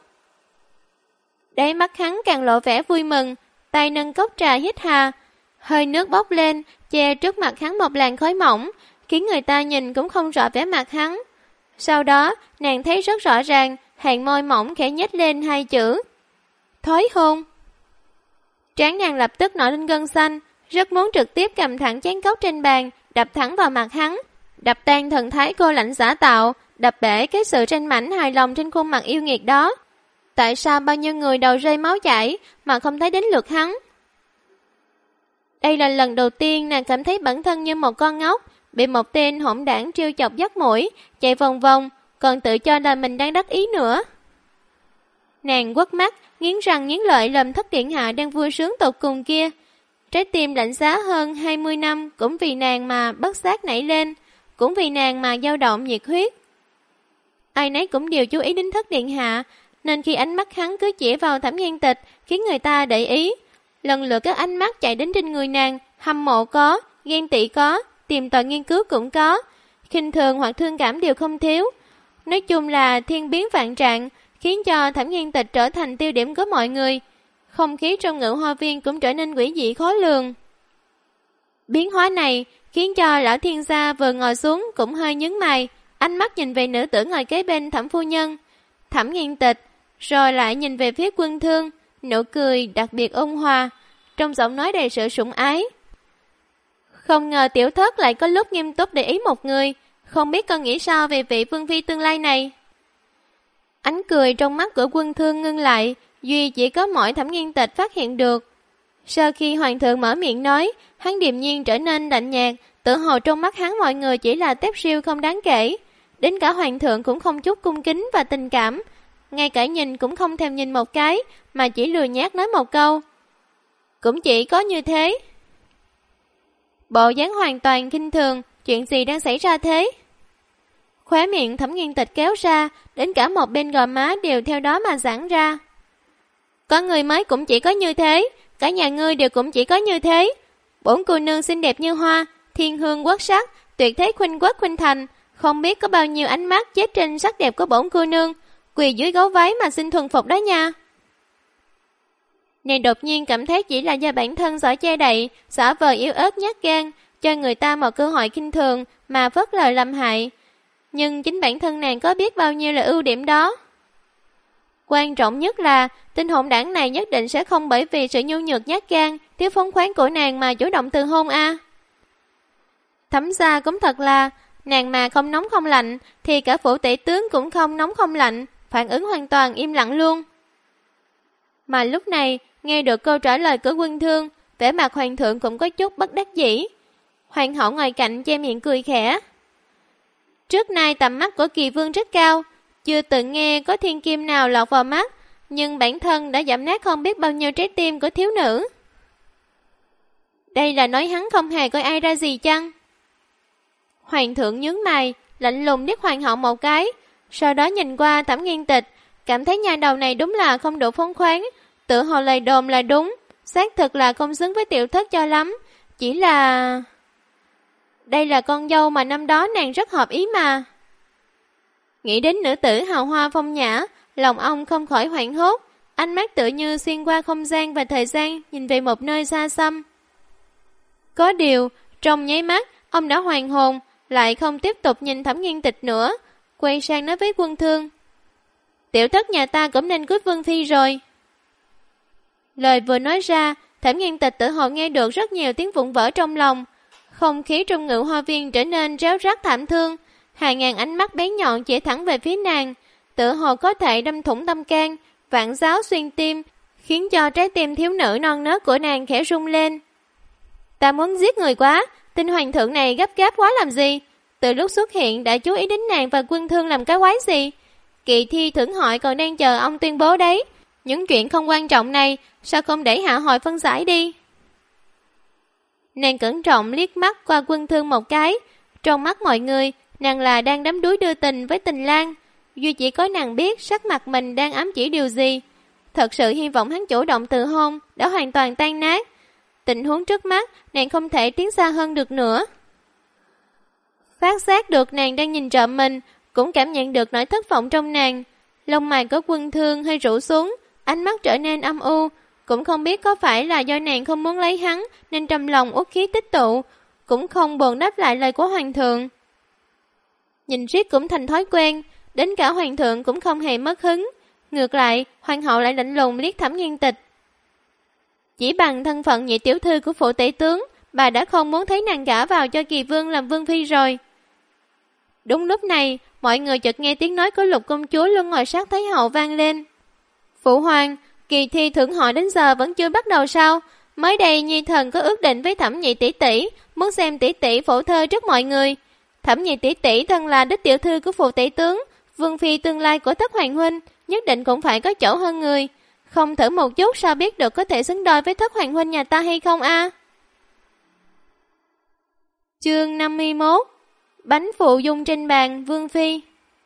Đáy mắt hắn càng lộ vẻ vui mừng, tay nâng cốc trà hít hà, hơi nước bốc lên, che trước mặt hắn một làn khói mỏng, khiến người ta nhìn cũng không rõ vẻ mặt hắn. Sau đó, nàng thấy rất rõ ràng, hàng môi mỏng khẽ nhếch lên 2 chữ. Thối hôn. Trán nàng lập tức nổi lên gân xanh, rất muốn trực tiếp cầm thẳng chén cốc trên bàn, đập thẳng vào mặt hắn, đập tan thần thái cô lạnh giả tạo, đập bể cái sự tranh mảnh hài lòng trên khuôn mặt yêu nghiệt đó. Tại sao bao nhiêu người đầu rơi máu chảy mà không thấy đến lượt hắn? Đây là lần đầu tiên nàng cảm thấy bản thân như một con ngốc, bị một tên hỗn đảng trêu chọc dắt mũi, chạy vòng vòng, còn tự cho là mình đang đắc ý nữa. Nàng quất mắt, nghiến răng nghiến lợi lầm Thất điện hạ đang vui sướng tột cùng kia. Trái tim lạnh giá hơn 20 năm cũng vì nàng mà bất giác nảy lên, cũng vì nàng mà dao động nhiệt huyết. Ai nấy cũng đều chú ý đến Thất điện hạ, nên khi ánh mắt hắn cứ chỉ vào Thẩm Nhan Tịch khiến người ta để ý. Lần lượt các ánh mắt chạy đến trên người nàng, hâm mộ có, ghen tị có, tìm tòi nghiên cứu cũng có, khinh thường hoặc thương cảm đều không thiếu. Nói chung là thiên biến vạn trạng, khiến cho Thẩm Nhan Tịch trở thành tiêu điểm của mọi người. Không khí trong Ngự Hoa Viên cũng trở nên quỷ dị khó lường. Biến hóa này khiến cho lão thiên gia vừa ngồi xuống cũng hơi nhướng mày, ánh mắt nhìn về nữ tử ngồi kế bên Thẩm phu nhân, Thẩm Nhan Tịch, rồi lại nhìn về phía Quân Thương, nụ cười đặc biệt ôn hòa, trong giọng nói đầy sự sủng ái. Không ngờ tiểu thất lại có lúc nghiêm túc để ý một người, không biết con nghĩ sao về vị vương phi tương lai này. Ánh cười trong mắt của Quân Thương ngưng lại, duy chỉ có mỗi Thẩm Nhan Tịch phát hiện được. Sau khi hoàng thượng mở miệng nói, hắn điềm nhiên trở nên lạnh nhạt, tự hồ trong mắt hắn mọi người chỉ là tép siêu không đáng kể. Đến cả hoàng thượng cũng không chút cung kính và tình cảm, ngay cả nhìn cũng không thèm nhìn một cái, mà chỉ lười nhác nói một câu. Cũng chỉ có như thế. Bộ dáng hoàn toàn khinh thường, chuyện gì đang xảy ra thế? Khóe miệng Thẩm Nhan Tịch kéo ra, đến cả một bên gò má đều theo đó mà giãn ra. Có người mới cũng chỉ có như thế, cả nhà ngươi đều cũng chỉ có như thế. Bổn cô nương xinh đẹp như hoa, thiên hương quốc sắc, tuyệt thế khuynh quốc khuynh thành, không biết có bao nhiêu ánh mắt chết trên sắc đẹp của bổn cô nương, quỳ dưới gấu váy mà xin thuần phục đó nha. Nàng đột nhiên cảm thấy chỉ là do bản thân giỏi che đậy, xả vờ yếu ớt nhát gan, cho người ta một cơ hội khinh thường mà phớt lờ làm hại. Nhưng chính bản thân nàng có biết bao nhiêu là ưu điểm đó. Quan trọng nhất là tên hỗn đảng này nhất định sẽ không bởi vì sự nhu nhược nhát gan, thiếu phóng khoáng của nàng mà chủ động từ hôn a. Thẩm gia cũng thật là, nàng mà không nóng không lạnh thì cả phủ tể tướng cũng không nóng không lạnh, phản ứng hoàn toàn im lặng luôn. Mà lúc này nghe được câu trả lời của Quân Thương, vẻ mặt hoàng thượng cũng có chút bất đắc dĩ. Hoàng hậu ngồi cạnh che miệng cười khẽ. Trước nay tầm mắt của Kỳ Vương rất cao, chưa từng nghe có thiên kim nào lọt vào mắt, nhưng bản thân đã giảm nát không biết bao nhiêu trái tim của thiếu nữ. Đây là nói hắn không hề coi ai ra gì chăng? Hoàng thượng nhướng mày, lạnh lùng liếc hoàng hậu một cái, sau đó nhìn qua Thẩm Nhan Tịch, cảm thấy nhà đầu này đúng là không đủ phóng khoáng, tự hồ lời đồn là đúng, xác thực là không xứng với tiểu thất cho lắm, chỉ là... Đây là con dâu mà năm đó nàng rất hợp ý mà. Nghĩ đến nữ tử hào hoa phong nhã, lòng ông không khỏi hoảng hốt, ánh mắt tự như xuyên qua không gian và thời gian, nhìn về một nơi xa xăm. Có điều, trong nháy mắt, ông đã hoàn hồn, lại không tiếp tục nhìn Thẩm Nhan Tịch nữa, quay sang nói với Quân Thương. Tiểu thất nhà ta cũng nên cưới vương phi rồi. Lời vừa nói ra, Thẩm Nhan Tịch tự hồ nghe được rất nhiều tiếng vụn vỡ trong lòng. Không khí trong Ngự Hoa Viên trở nên réo rắt thảm thương, hàng ngàn ánh mắt bén nhọn chỉ thẳng về phía nàng, tự hồ có thể đâm thủng tâm can, vạn giáo xuyên tim, khiến cho trái tim thiếu nữ non nớt của nàng khẽ rung lên. Ta muốn giết người quá, tên hoàng thượng này gấp gáp quá làm gì? Từ lúc xuất hiện đã chú ý đến nàng và Quân Thương làm cái quái gì? Kỳ thi thưởng hội còn đang chờ ông tuyên bố đấy. Những chuyện không quan trọng này sao không để hạ hội phân giải đi? Nàng cẩn trọng liếc mắt qua Quân Thương một cái. Trong mắt mọi người, nàng là đang đắm đuối đưa tình với Tình Lang. Duy chỉ có nàng biết sắc mặt mình đang ám chỉ điều gì. Thật sự hy vọng hắn chủ động từ hôn đã hoàn toàn tan nát. Tình huống trước mắt, nàng không thể tiến xa hơn được nữa. Phát giác được nàng đang nhìn trộm mình, cũng cảm nhận được nỗi thất vọng trong nàng. Lông mày của Quân Thương hơi rũ xuống, ánh mắt trở nên âm u. Cũng không biết có phải là do nàng không muốn lấy hắn nên trong lòng uất khí tích tụ, cũng không buồn đáp lại lời của hoàng thượng. Nhìn riết cũng thành thói quen, đến cả hoàng thượng cũng không hề mất hứng. Ngược lại, hoàng hậu lại lạnh lùng liếc Thẩm Nhan Tịch. Chỉ bằng thân phận nhị tiểu thư của phủ tể tướng, bà đã không muốn thấy nàng gả vào cho Kỳ Vương làm vương phi rồi. Đúng lúc này, mọi người chợt nghe tiếng nói của Lục công chúa luôn ngồi sát Thái hậu vang lên. Phụ hoàng, kỳ thi thưởng hội đến giờ vẫn chưa bắt đầu sao? Mới đây Nhi thần có ước định với Thẩm nhị tỷ tỷ, muốn xem tỷ tỷ phổ thơ trước mọi người. Thẩm nhị tỷ tỷ thân là đích tiểu thư của phủ tể tướng, vương phi tương lai của Thất hoàng huynh, nhất định cũng phải có chỗ hơn người. Không thử một chút sao biết được có thể xứng đôi với Thất Hoàng huynh nhà ta hay không a? Chương 51. Bánh phụ dung trên bàn, Vương Phi.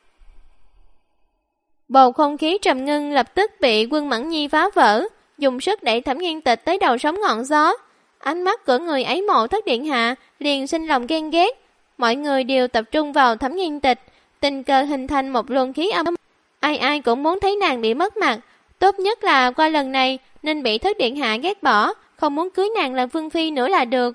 Bầu không khí trầm ngưng lập tức bị Quân Mẫn Nhi phá vỡ, dùng sức đẩy Thẩm Nghiên Tịch tới đầu sóng ngọn gió. Ánh mắt của người ấy mộ Thất điện hạ liền sinh lòng ghen ghét. Mọi người đều tập trung vào Thẩm Nghiên Tịch, tình cờ hình thành một luồng khí âm. Ai ai cũng muốn thấy nàng bị mất mặt, tốt nhất là qua lần này nên bị Thất điện hạ ghét bỏ, không muốn cưới nàng làm Vương Phi nữa là được.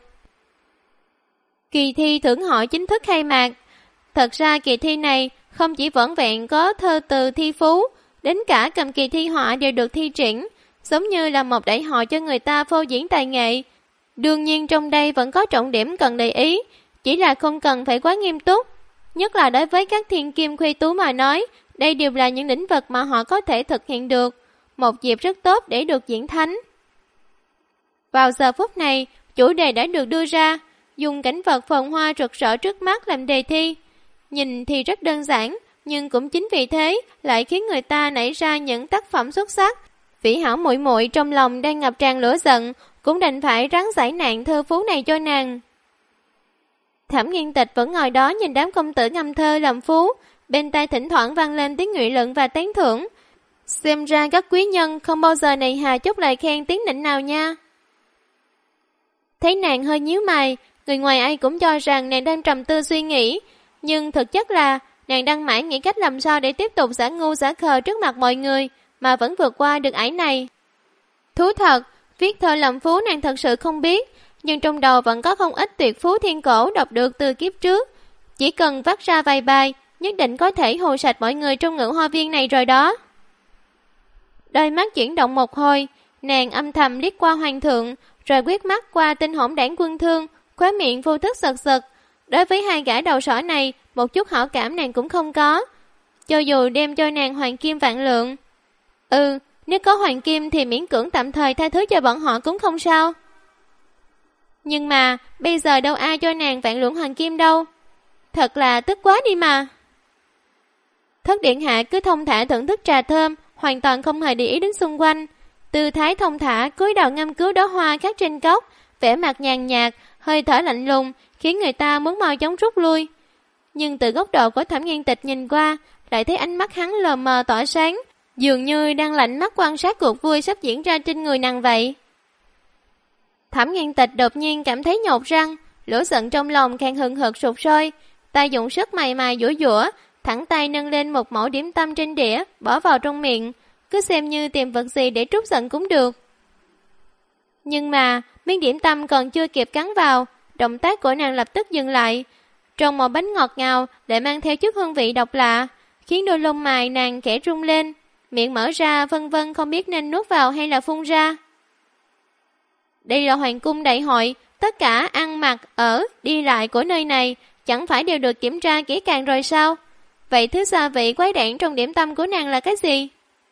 Kỳ thi thưởng hội chính thức khai mạc. Thật ra kỳ thi này không chỉ vỏn vẹn có thơ từ thi phú, đến cả cầm kỳ thi họa đều được thi triển, giống như là một đại hội cho người ta phô diễn tài nghệ. Đương nhiên trong đây vẫn có trọng điểm cần để ý, chỉ là không cần phải quá nghiêm túc. Nhất là đối với các thiên kim khuê tú mà nói, đây đều là những lĩnh vực mà họ có thể thực hiện được, một dịp rất tốt để được diễn thánh. Vào giờ phút này, chủ đề đã được đưa ra, dùng cảnh vật phồn hoa rực rỡ trước mắt làm đề thi. Nhìn thì rất đơn giản, nhưng cũng chính vì thế lại khiến người ta nảy ra những tác phẩm xuất sắc. Vĩ Hảo muội muội trong lòng đang ngập tràn lửa giận, cũng đành phải ráng giải nạn thơ phú này cho nàng. Thẩm Nghiên Tịch vẫn ngồi đó nhìn đám công tử ngâm thơ làm phú, bên tai thỉnh thoảng vang lên tiếng nghị luận và tán thưởng. Xem ra các quý nhân không bao giờ nề hà chút lời khen tiếng nịnh nào nha. Thấy nàng hơi nhíu mày, người ngoài ai cũng cho rằng nàng đang trầm tư suy nghĩ, nhưng thực chất là nàng đang mãi nghĩ cách làm sao để tiếp tục giả ngu giả khờ trước mặt mọi người, mà vẫn vượt qua được ải này. Thú thật, viết thơ làm phú nàng thật sự không biết, nhưng trong đầu vẫn có không ít tuyệt phú thiên cổ đọc được từ kiếp trước. Chỉ cần vắt ra vài bài, nhất định có thể hồ sạch mọi người trong Ngự Hoa Viên này rồi đó. Đôi mắt chuyển động một hồi, nàng âm thầm liếc qua hoàng thượng, rồi quét mắt qua tên hỗn đảng Quân Thương, khóe miệng vô thức giật giật. Đối với hai gã đầu sỏ này, một chút hảo cảm nàng cũng không có. Cho dù đem cho nàng hoàng kim vạn lượng. Nếu có hoàng kim thì miễn cưỡng tạm thời tha thứ cho bọn họ cũng không sao. Nhưng mà, bây giờ đâu ai cho nàng vạn lượng hoàng kim đâu. Thật là tức quá đi mà. Thất điện hạ cứ thông thả thưởng thức trà thơm, hoàn toàn không hề để ý đến xung quanh. Tư thái thông thả cúi đầu ngâm cứu đóa hoa khắc trên cốc, vẻ mặt nhàn nhạt, hơi thở lạnh lùng, khiến người ta muốn mau chóng rút lui. Nhưng từ góc độ của Thẩm Nghiên Tịch nhìn qua, lại thấy ánh mắt hắn lờ mờ tỏa sáng, dường như đang lạnh mắt quan sát cuộc vui sắp diễn ra trên người nàng vậy. Thẩm Nghiên Tịch đột nhiên cảm thấy nhột răng, lửa giận trong lòng càng hừng hực sục sôi, tay dùng sức mày mày giũa giũa, thẳng tay nâng lên một mẩu điểm tâm trên đĩa, bỏ vào trong miệng, cứ xem như tìm vật gì để trút giận cũng được. Nhưng mà, miếng điểm tâm còn chưa kịp cắn vào, động tác của nàng lập tức dừng lại. Trong một bánh ngọt ngào lại mang theo chút hương vị độc lạ, khiến đôi lông mày nàng khẽ rung lên, miệng mở ra vân vân không biết nên nuốt vào hay là phun ra. Đây là hoàng cung đại hội, tất cả ăn mặc, ở, đi lại của nơi này chẳng phải đều được kiểm tra kỹ càng rồi sao? Vậy thứ gia vị quái đản trong điểm tâm của nàng là cái gì?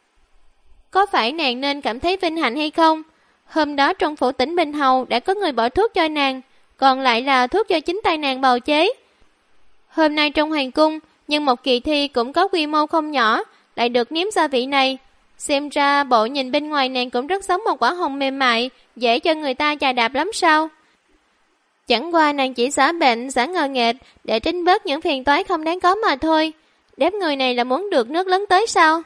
Có phải nàng nên cảm thấy vinh hạnh hay không? Hôm đó trong phủ Tỉnh Bình Hầu đã có người bỏ thuốc cho nàng, còn lại là thuốc do chính tay nàng bào chế. Hôm nay trong hoàng cung, nhưng một kỳ thi cũng có quy mô không nhỏ, lại được nếm gia vị này. Xem ra bộ nhìn bên ngoài nàng cũng rất giống một quả hồng mềm mại, dễ cho người ta chà đạp lắm sao? Chẳng qua nàng chỉ giả bệnh, giả ngờ nghệch để tránh bớt những phiền toái không đáng có mà thôi. Đám người này là muốn được nước lớn tới sao?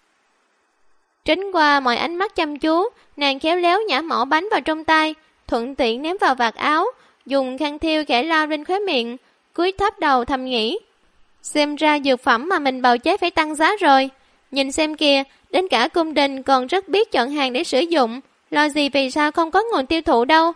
Tránh qua mọi ánh mắt chăm chú, nàng khéo léo nhả mẩu bánh vào trong tay, thuận tiện ném vào vạt áo, dùng khăn thêu khẽ lau lên khóe miệng, cúi thấp đầu thầm nghĩ. Xem ra dược phẩm mà mình bào chế phải tăng giá rồi. Nhìn xem kìa, đến cả cung đình còn rất biết chọn hàng để sử dụng, lo gì vì sao không có nguồn tiêu thụ đâu.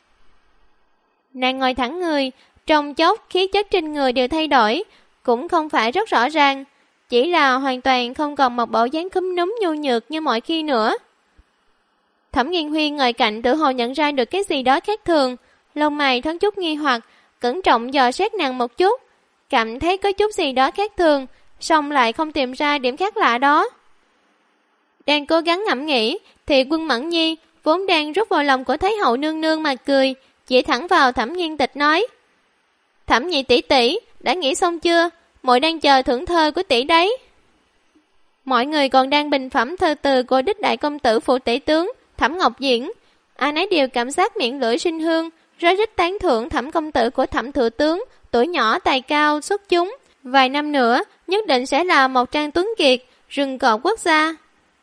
Nàng ngồi thẳng người, trong chốc khí chất trên người đều thay đổi, cũng không phải rất rõ ràng, chỉ là hoàn toàn không còn một bộ dáng khúm núm nhu nhược như mọi khi nữa. Thẩm Nghiên Huyên ngồi cạnh tự hồ nhận ra được cái gì đó khác thường, lông mày thoáng chút nghi hoặc, cẩn trọng dò xét nàng một chút, cảm thấy có chút gì đó khác thường, song lại không tìm ra điểm khác lạ đó. Đang cố gắng ngẫm nghĩ, thì Quân Mẫn Nhi vốn đang rút vào lòng của Thái hậu nương nương mà cười, chỉ thẳng vào Thẩm Nghiên Tịch nói: Thẩm nhị tỷ tỷ, đã nghĩ xong chưa? Muội đang chờ thưởng thơ của tỷ đấy. Mọi người còn đang bình phẩm thơ từ của đích đại công tử phủ tể tướng Thẩm Ngọc Diễn. Ai nấy đều cảm giác miệng lưỡi sinh hương, rất rít tán thưởng Thẩm công tử của Thẩm thừa tướng, tuổi nhỏ tài cao xuất chúng, vài năm nữa nhất định sẽ là một trang tuấn kiệt, rừng cọp quốc gia.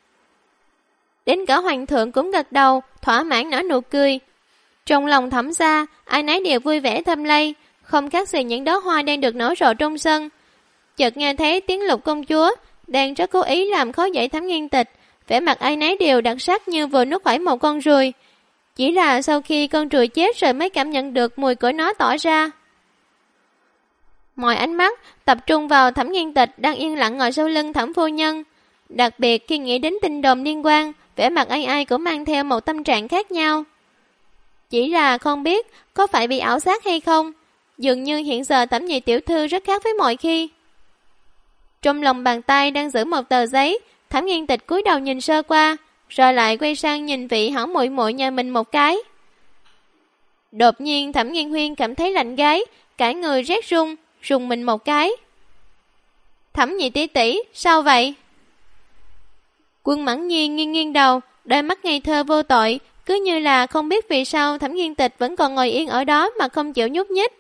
Đến cả hoàng thượng cũng gật đầu, thỏa mãn nở nụ cười. Trong lòng Thẩm gia, ai nấy đều vui vẻ thâm lây, không khác gì những đóa hoa đang được nở rộ trong sân. Chợt nghe thấy tiếng Lục công chúa đang rất cố ý làm khó dễ Thẩm Nghiên Tịch, vẻ mặt ai nấy đều đặc sắc như vừa nuốt phải một con ruồi. Chỉ là sau khi con ruồi chết rồi mới cảm nhận được mùi của nó tỏ ra. Mọi ánh mắt tập trung vào Thẩm Nghiên Tịch đang yên lặng ngồi sau lưng Thẩm phu nhân. Đặc biệt khi nghĩ đến tin đồn liên quan, vẻ mặt ai ai cũng mang theo một tâm trạng khác nhau. Chỉ là không biết có phải bị ảo giác hay không, dường như hiện giờ Thẩm nhị tiểu thư rất khác với mọi khi. Trong lòng bàn tay đang giữ một tờ giấy, Thẩm Nghiên Tịch cúi đầu nhìn sơ qua, rồi lại quay sang nhìn vị hảo muội muội nhà mình một cái. Đột nhiên Thẩm Nghiên Huyên cảm thấy lạnh gáy, cả người rét run, rùng mình một cái. Thẩm nhị tỷ tỷ, sao vậy? Quân Mẫn Nhi nghiêng nghiêng đầu, đôi mắt ngây thơ vô tội, cứ như là không biết vì sao Thẩm Nghiên Tịch vẫn còn ngồi yên ở đó mà không chịu nhúc nhích.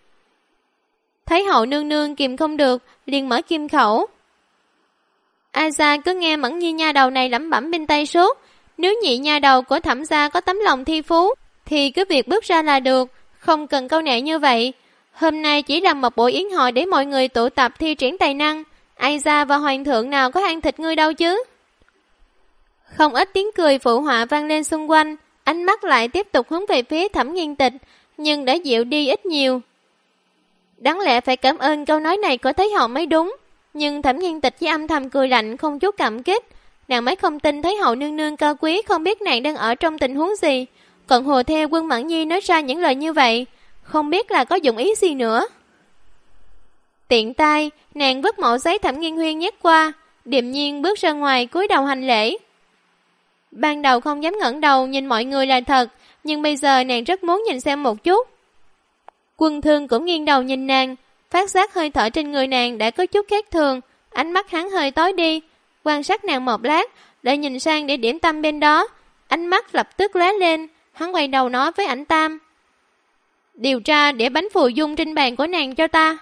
Thấy hậu nương nương kìm không được, liền mở kim khẩu. A gia cứ nghe Mẫn Nhi nha đầu này lẩm bẩm bên tay suốt, nếu nhị nha đầu của Thẩm gia có tấm lòng thi phú, thì cứ việc bước ra là được, không cần câu nệ như vậy. Hôm nay chỉ là một buổi yến hội để mọi người tụ tập thi triển tài năng, ai gia và hoàng thượng nào có ăn thịt ngươi đâu chứ. Không ít tiếng cười phụ họa vang lên xung quanh, ánh mắt lại tiếp tục hướng về phía Thẩm Nghiên Tịch, nhưng đã dịu đi ít nhiều. Đáng lẽ phải cảm ơn câu nói này của Thái hậu mới đúng, nhưng Thẩm Nghiên Tịch chỉ âm thầm cười lạnh không chút cảm kích. Nàng mới không tin Thái hậu nương nương cao quý không biết nàng đang ở trong tình huống gì, còn hồ theo Quân Mẫn Nhi nói ra những lời như vậy, không biết là có dụng ý gì nữa. Tiện tay, nàng vứt mẩu giấy Thẩm Nghiên Huyên nhét qua, điềm nhiên bước ra ngoài cúi đầu hành lễ. Ban đầu không dám ngẩng đầu nhìn mọi người là thật, nhưng bây giờ nàng rất muốn nhìn xem một chút. Quân Thương cũng nghiêng đầu nhìn nàng, phát giác hơi thở trên người nàng đã có chút khác thường, ánh mắt hắn hơi tối đi, quan sát nàng một lát, để nhìn sang địa điểm tâm bên đó, ánh mắt lập tức lóe lên, hắn quay đầu nói với Ảnh Tam. Điều tra để bánh phù dung trên bàn của nàng cho ta.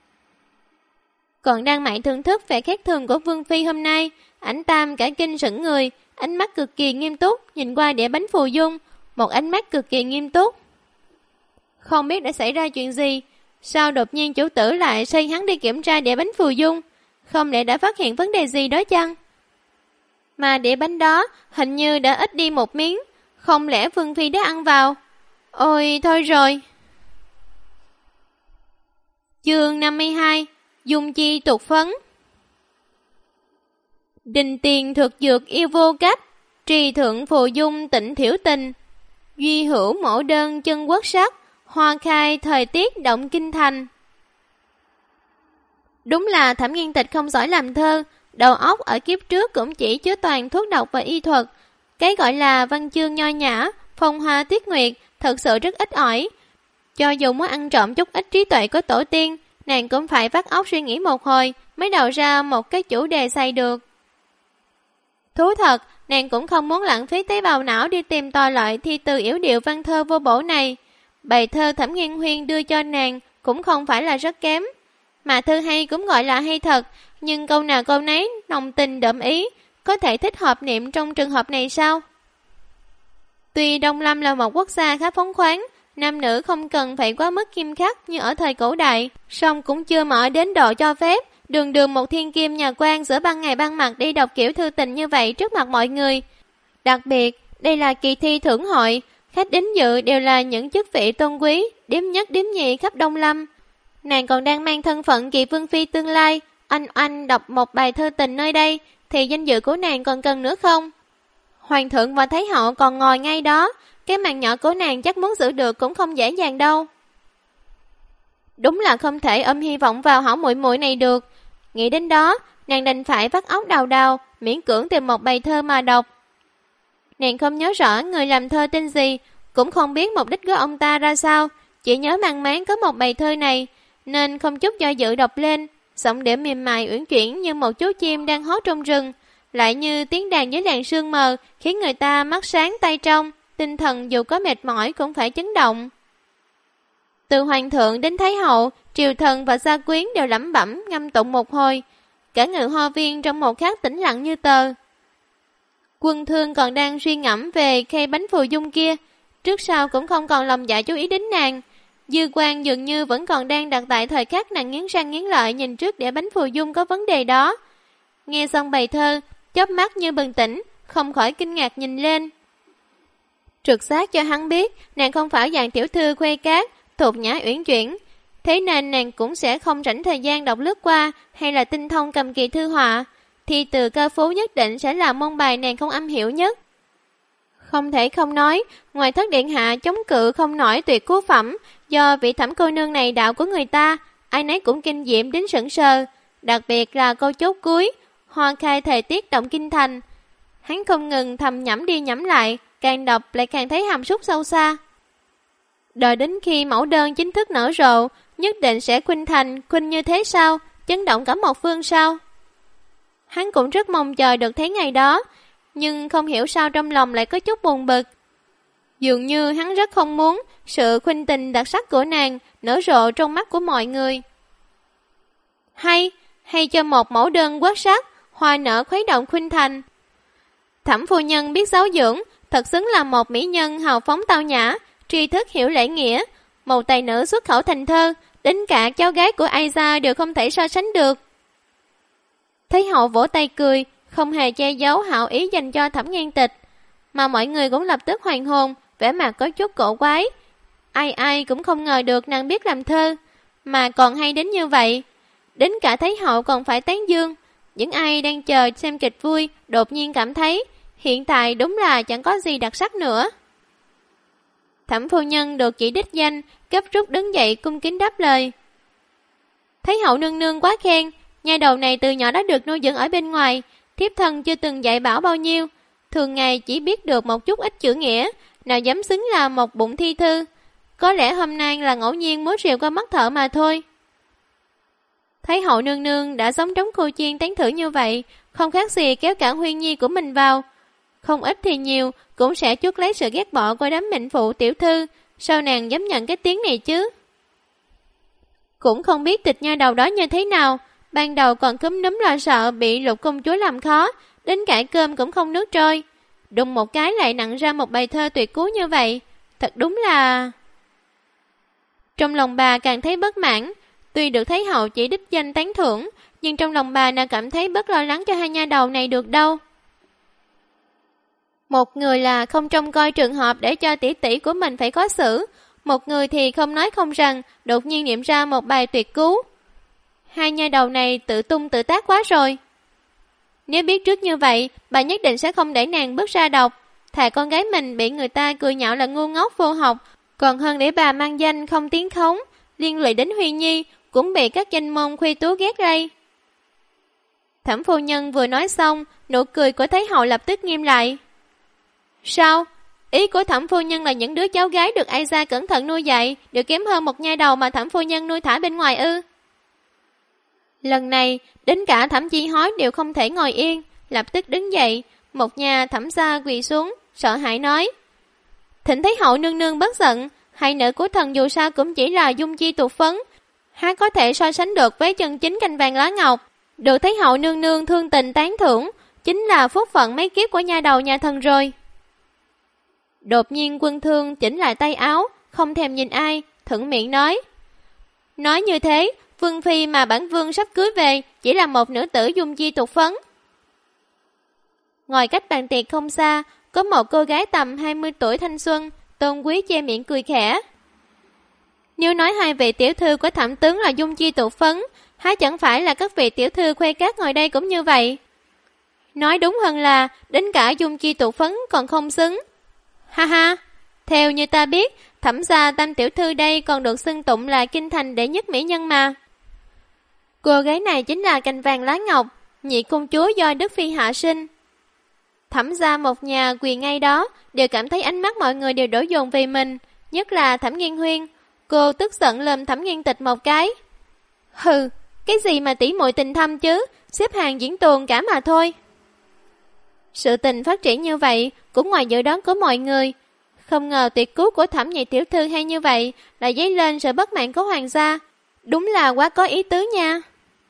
Còn đang mải thưởng thức vẻ khác thường của Vương Phi hôm nay, Ảnh Tam cả kinh sững người, ánh mắt cực kỳ nghiêm túc, nhìn qua đĩa bánh phù dung, một ánh mắt cực kỳ nghiêm túc. Không biết đã xảy ra chuyện gì, sao đột nhiên chủ tử lại sai hắn đi kiểm tra đĩa bánh phù dung, không lẽ đã phát hiện vấn đề gì đó chăng? Mà đĩa bánh đó hình như đã ít đi một miếng, không lẽ Vương Phi đã ăn vào? Ôi thôi rồi. Chương 52, Dung chi tục phấn. Đình tiền thực dược yêu vô cách, trì thượng phù dung tịnh thiểu tình, duy hữu mẫu đơn chân quốc sắc, hoa khai thời tiết động kinh thành. Đúng là Thẩm Nghiên Tịch không giỏi làm thơ, đầu óc ở kiếp trước cũng chỉ chứa toàn thuốc độc và y thuật. Cái gọi là văn chương nho nhã, phong hoa tuyết nguyệt thật sự rất ít ỏi. Cho dù muốn ăn trộm chút ít trí tuệ của tổ tiên, nàng cũng phải vắt óc suy nghĩ một hồi mới đầu ra một cái chủ đề xài được. Thú thật, nàng cũng không muốn lãng phí tế bào não đi tìm tòi loại thi từ yểu điệu văn thơ vô bổ này. Bài thơ Thẩm Nghiên Huyên đưa cho nàng cũng không phải là rất kém. Mà thơ hay cũng gọi là hay thật, nhưng câu nào câu nấy nồng tình đậm ý, có thể thích hợp niệm trong trường hợp này sao? Tuy Đông Lâm là một quốc gia khá phóng khoáng, nam nữ không cần phải quá mức nghiêm khắc như ở thời cổ đại, song cũng chưa mở đến độ cho phép đường đường một thiên kim nhà quan giữa ban ngày ban mặt đi đọc kiểu thư tình như vậy trước mặt mọi người. Đặc biệt, đây là kỳ thi thưởng hội, khách đến dự đều là những chức vị tôn quý, điếm nhất điếm nhị khắp Đông Lâm. Nàng còn đang mang thân phận kỳ vương phi tương lai, anh đọc một bài thơ tình nơi đây, thì danh dự của nàng còn cần nữa không? Hoàng thượng và Thái hậu còn ngồi ngay đó, cái mạng nhỏ của nàng chắc muốn giữ được cũng không dễ dàng đâu. Đúng là không thể ôm hy vọng vào hảo muội muội này được. Nghĩ đến đó, nàng đành phải vắt óc đào đào, miễn cưỡng tìm một bài thơ mà đọc. Nàng không nhớ rõ người làm thơ tên gì, cũng không biết mục đích của ông ta ra sao, chỉ nhớ mang máng có một bài thơ này, nên không chút do dự đọc lên, Giọng điệu mềm mại uyển chuyển như một chú chim đang hót trong rừng, lại như tiếng đàn dưới làn sương mờ, khiến người ta mắt sáng tay trong, tinh thần dù có mệt mỏi cũng phải chấn động. Từ hoàng thượng đến thái hậu, triều thần và gia quyến đều lẩm bẩm ngâm tụng một hồi, cả ngự hoa viên trong một khắc tĩnh lặng như tờ. Quân Thương còn đang suy ngẫm về khay bánh phù dung kia, trước sau cũng không còn lòng dạ chú ý đến nàng. Dư quan dường như vẫn còn đang đặt tại thời khắc nàng nghiến răng nghiến lợi nhìn trước để bánh phù dung có vấn đề đó. Nghe xong bài thơ, chớp mắt như bừng tỉnh, không khỏi kinh ngạc nhìn lên. Trực giác cho hắn biết nàng không phải dạng tiểu thư khuê cát, thuộc nhã uyển chuyển, thế nên nàng cũng sẽ không rảnh thời gian đọc lướt qua hay là tinh thông cầm kỳ thư họa. Thi từ ca phú nhất định sẽ là môn bài nàng không am hiểu nhất. Không thể không nói, ngoài Thất điện hạ chống cự không nổi tuyệt cú phẩm do vị thẩm cô nương này đạo của người ta, ai nấy cũng kinh diệm đến sững sờ, đặc biệt là câu chốt cuối, hoa khai thời tiết động kinh thành. Hắn không ngừng thầm nhẩm đi nhẩm lại, càng đọc lại càng thấy hàm súc sâu xa. Đợi đến khi mẫu đơn chính thức nở rộ, nhất định sẽ khuynh thành, khuynh như thế sao, chấn động cả một phương sao. Hắn cũng rất mong chờ được thấy ngày đó, nhưng không hiểu sao trong lòng lại có chút buồn bực. Dường như hắn rất không muốn sự khuynh tình đặc sắc của nàng nở rộ trong mắt của mọi người. Hay cho một mẫu đơn quát sắc, hoa nở khuấy động khuynh thành. Thẩm phu nhân biết giáo dưỡng, thật xứng là một mỹ nhân hào phóng tao nhã, tri thức hiểu lễ nghĩa, một tài nữ xuất khẩu thành thơ, đến cả cháu gái của ai gia đều không thể so sánh được. Thấy hậu vỗ tay cười, không hề che giấu hảo ý dành cho Thẩm Nhan Tịch, mà mọi người cũng lập tức hoàn hồn, vẻ mặt có chút cổ quái. Ai cũng không ngờ được nàng biết làm thơ, mà còn hay đến như vậy. Đến cả Thái hậu còn phải tán dương. Những ai đang chờ xem kịch vui đột nhiên cảm thấy hiện tại đúng là chẳng có gì đặc sắc nữa. Thẩm phu nhân được chỉ đích danh, gấp rút đứng dậy cung kính đáp lời. Thái hậu nương nương quá khen, nha đầu này từ nhỏ đã được nuôi dưỡng ở bên ngoài, thiếp thân chưa từng dạy bảo bao nhiêu, thường ngày chỉ biết được một chút ít chữ nghĩa, nào dám xứng là một bụng thi thư. Có lẽ hôm nay là ngẫu nhiên múa rìu qua mắt thợ mà thôi. Thái hậu nương nương đã giống trống khu chiên tán thưởng như vậy, không khác gì kéo cả Huyên Nhi của mình vào. Không ít thì nhiều, cũng sẽ chuốc lấy sự ghét bỏ của đám mệnh phụ tiểu thư, sao nàng dám nhận cái tiếng này chứ? Cũng không biết tịch nha đầu đó như thế nào, ban đầu còn cúm núm lo sợ bị Lục công chúa làm khó, đến cả cơm cũng không nước trôi. Đùng một cái lại nặng ra một bài thơ tuyệt cú như vậy, thật đúng là... Trong lòng bà càng thấy bất mãn, tuy được Thái hậu chỉ đích danh tán thưởng, nhưng trong lòng bà nào cảm thấy bất lo lắng cho hai nha đầu này được đâu. Một người là không trông coi trường hợp để cho tỷ tỷ của mình phải khó xử, một người thì không nói không rằng, đột nhiên niệm ra một bài tuyệt cú. Hai nha đầu này tự tung tự tác quá rồi. Nếu biết trước như vậy, bà nhất định sẽ không để nàng bước ra đọc. Thà con gái mình bị người ta cười nhạo là ngu ngốc vô học, còn hơn để bà mang danh không tiếng khống, liên lụy đến Huy Nhi, cũng bị các danh môn khuê tú ghét lây. Thẩm phu nhân vừa nói xong, nụ cười của Thái hậu lập tức nghiêm lại. Sao? Ý của Thẩm phu nhân là những đứa cháu gái được ai gia cẩn thận nuôi dạy đều kém hơn một nha đầu mà Thẩm phu nhân nuôi thả bên ngoài ư? Lần này, đến cả Thẩm Chi Hói đều không thể ngồi yên, lập tức đứng dậy, một nhà Thẩm gia quỳ xuống, sợ hãi nói. Thỉnh Thái hậu nương nương bất giận, hai nữ của thần dù sao cũng chỉ là dung chi tục phấn, há có thể so sánh được với chân chính cành vàng lá ngọc. Được Thái hậu nương nương thương tình tán thưởng, chính là phúc phận mấy kiếp của nha đầu nhà thần rồi. Đột nhiên Quân Thương chỉnh lại tay áo, không thèm nhìn ai, thuận miệng nói. Nói như thế, Vương phi mà bản vương sắp cưới về chỉ là một nữ tử dung chi tục phấn. Ngoài cách bàn tiệc không xa, có một cô gái tầm 20 tuổi thanh xuân, Tôn Quý che miệng cười khẽ. Nếu nói hai vị tiểu thư của Thẩm tướng là dung chi tục phấn, há chẳng phải là các vị tiểu thư khuê cát ngồi đây cũng như vậy. Nói đúng hơn là đến cả dung chi tục phấn còn không xứng. Ha ha, theo như ta biết, Thẩm gia Tam tiểu thư đây còn được xưng tụng là kinh thành đệ nhất mỹ nhân mà. Cô gái này chính là cành vàng lá ngọc, nhị công chúa do Đức Phi hạ sinh. Thẩm gia một nhà quỳ ngay đó, đều cảm thấy ánh mắt mọi người đều đổ dồn về mình, nhất là Thẩm Nghiên Huyên. Cô tức giận lườm Thẩm Nghiên Tịch một cái. Hừ, Cái gì mà tỉ muội tình thâm chứ, xếp hàng diễn tuồng cả mà thôi. Sự tình phát triển như vậy cũng ngoài dự đoán của mọi người. Không ngờ tuyệt cứu của Thẩm nhị tiểu thư hay như vậy lại dấy lên sự bất mãn của hoàng gia. Đúng là quá có ý tứ nha.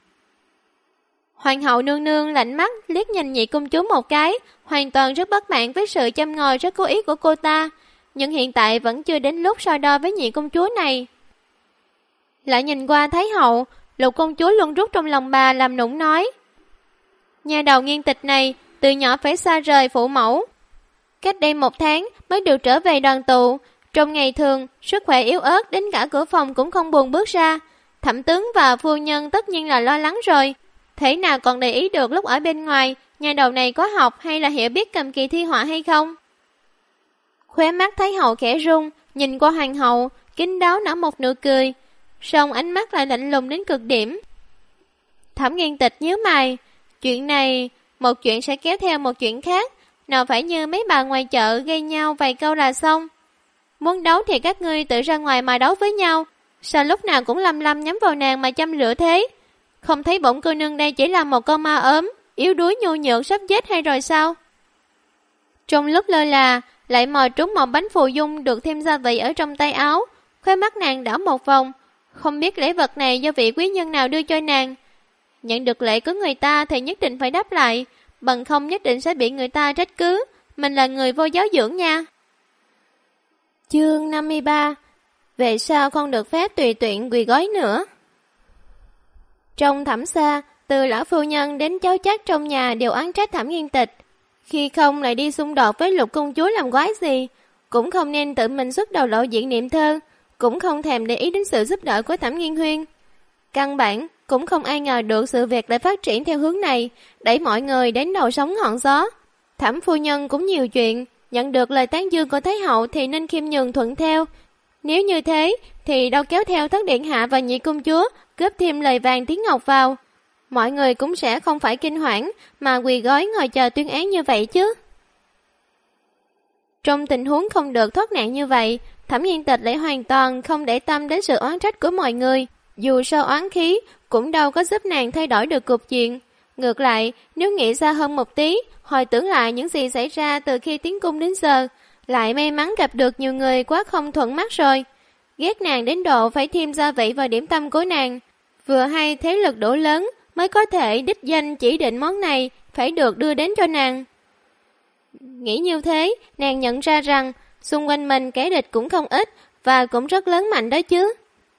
Hoàng hậu nương nương lạnh mắt liếc nhìn nhị công chúa một cái, hoàn toàn rất bất mãn với sự châm ngòi rất cố ý của cô ta. Nhưng hiện tại vẫn chưa đến lúc so đo với nhị công chúa này. Lại nhìn qua Thái hậu, Lục công chúa luôn rút trong lòng bà làm nũng nói. Nhà đầu nghiên tịch này từ nhỏ phải xa rời phụ mẫu. Cách đây 1 tháng mới được trở về đoàn tụ. Trong ngày thường, sức khỏe yếu ớt đến cả cửa phòng cũng không buồn bước ra. Thẩm tướng và phu nhân tất nhiên là lo lắng rồi. Thế nào còn để ý được lúc ở bên ngoài, nhà đầu này có học hay là hiểu biết cầm kỳ thi họa hay không? Khóe mắt Thái hậu khẽ rung, nhìn qua hoàng hậu, kín đáo nở một nụ cười. Song ánh mắt lại lạnh lùng đến cực điểm. Thẩm Nghiên Tịch nhíu mày, chuyện này, một chuyện sẽ kéo theo một chuyện khác, nào phải như mấy bà ngoài chợ gây nhau vài câu là xong. Muốn đấu thì các ngươi tự ra ngoài mà đấu với nhau, sao lúc nào cũng lăm lăm nhắm vào nàng mà châm lửa thế? Không thấy bổn cô nương đây chỉ là một con ma ốm, yếu đuối nhu nhược sắp chết hay rồi sao? Trong lúc lơ là, lại mò trúng một bánh phù dung được thêm gia vị ở trong tay áo, khóe mắt nàng đảo một vòng, không biết lễ vật này do vị quý nhân nào đưa cho nàng. Nhận được lễ của người ta thì nhất định phải đáp lại, bằng không nhất định sẽ bị người ta trách cứ, mình là người vô giáo dưỡng nha. Chương 53. Về sao không được phép tùy tiện quỳ gói nữa? Trong Thẩm gia, từ lão phu nhân đến cháu chắc trong nhà đều oán trách Thẩm Nghiên Tịch. Khi không lại đi xung đột với Lục công chúa làm quái gì, cũng không nên tự mình xuất đầu lộ diện niệm thơ, cũng không thèm để ý đến sự giúp đỡ của Thẩm Nghiên Huyên. Căn bản, cũng không ai ngờ được sự việc lại phát triển theo hướng này, đẩy mọi người đến đầu sóng ngọn gió. Thẩm phu nhân cũng nhiều chuyện, nhận được lời tán dương của Thái hậu thì nên khiêm nhường thuận theo. Nếu như thế, thì đâu kéo theo Thất điện hạ và nhị công chúa, góp thêm lời vàng tiếng ngọc vào. Mọi người cũng sẽ không phải kinh hoảng, mà quỳ gói ngồi chờ tuyên án như vậy chứ. Trong tình huống không được thoát nạn như vậy, Thẩm Nghiên Tịch lại hoàn toàn không để tâm đến sự oán trách của mọi người. Dù sao oán khí, cũng đâu có giúp nàng thay đổi được cục diện. Ngược lại, nếu nghĩ xa hơn một tí, hồi tưởng lại những gì xảy ra từ khi tiến cung đến giờ, lại may mắn gặp được nhiều người quá không thuận mắt rồi. Ghét nàng đến độ phải thêm gia vị vào điểm tâm của nàng. Vừa hay thế lực đủ lớn mới có thể đích danh chỉ định món này phải được đưa đến cho nàng. Nghĩ như thế, nàng nhận ra rằng xung quanh mình kẻ địch cũng không ít và cũng rất lớn mạnh đó chứ.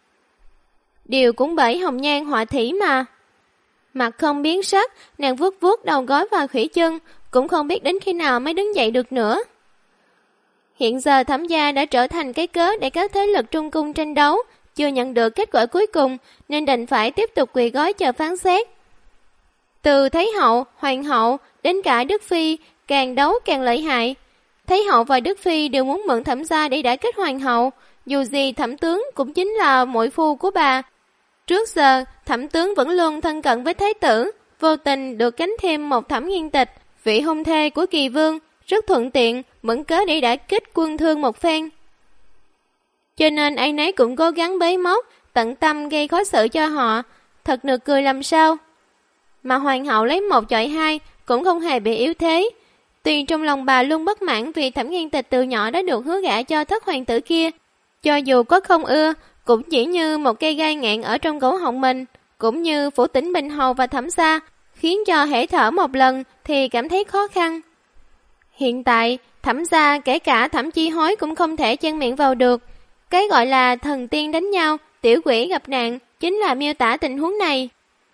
Điều cũng bởi hồng nhan họa thủy mà. Mặt không biến sắc, nàng vuốt vuốt đầu gối và khuỷu chân, cũng không biết đến khi nào mới đứng dậy được nữa. Hiện giờ Thẩm gia đã trở thành cái cớ để các thế lực trung cung tranh đấu, chưa nhận được kết quả cuối cùng nên đành phải tiếp tục quỳ gói chờ phán xét. Từ Thái hậu, hoàng hậu đến cả Đức Phi càng đấu càng lợi hại. Thái hậu và Đức Phi đều muốn mượn Thẩm gia để đả kích hoàng hậu, dù gì Thẩm tướng cũng chính là muội phu của bà. Trước giờ, Thẩm tướng vẫn luôn thân cận với Thái tử, vô tình được gánh thêm một Thẩm Nghiên Tịch, vị hôn thê của Kỳ Vương, rất thuận tiện, mượn cớ để đả kích quân thương một phen. Cho nên ai nấy cũng cố gắng bới móc, tận tâm gây khó xử cho họ, thật nực cười làm sao. Mà hoàng hậu lấy 1 chọi 2 cũng không hề bị yếu thế. Tuy trong lòng bà luôn bất mãn vì Thẩm Nghiên Tịch từ nhỏ đã được hứa gả cho thất hoàng tử kia, cho dù có không ưa, cũng chỉ như một cây gai ngạn ở trong cổ họng mình, cũng như Phủ Tĩnh Bình Hầu và Thẩm gia, khiến cho hễ thở một lần thì cảm thấy khó khăn. Hiện tại, Thẩm gia kể cả Thẩm Chi Hối cũng không thể chen miệng vào được. Cái gọi là thần tiên đánh nhau, tiểu quỷ gặp nạn, chính là miêu tả tình huống này.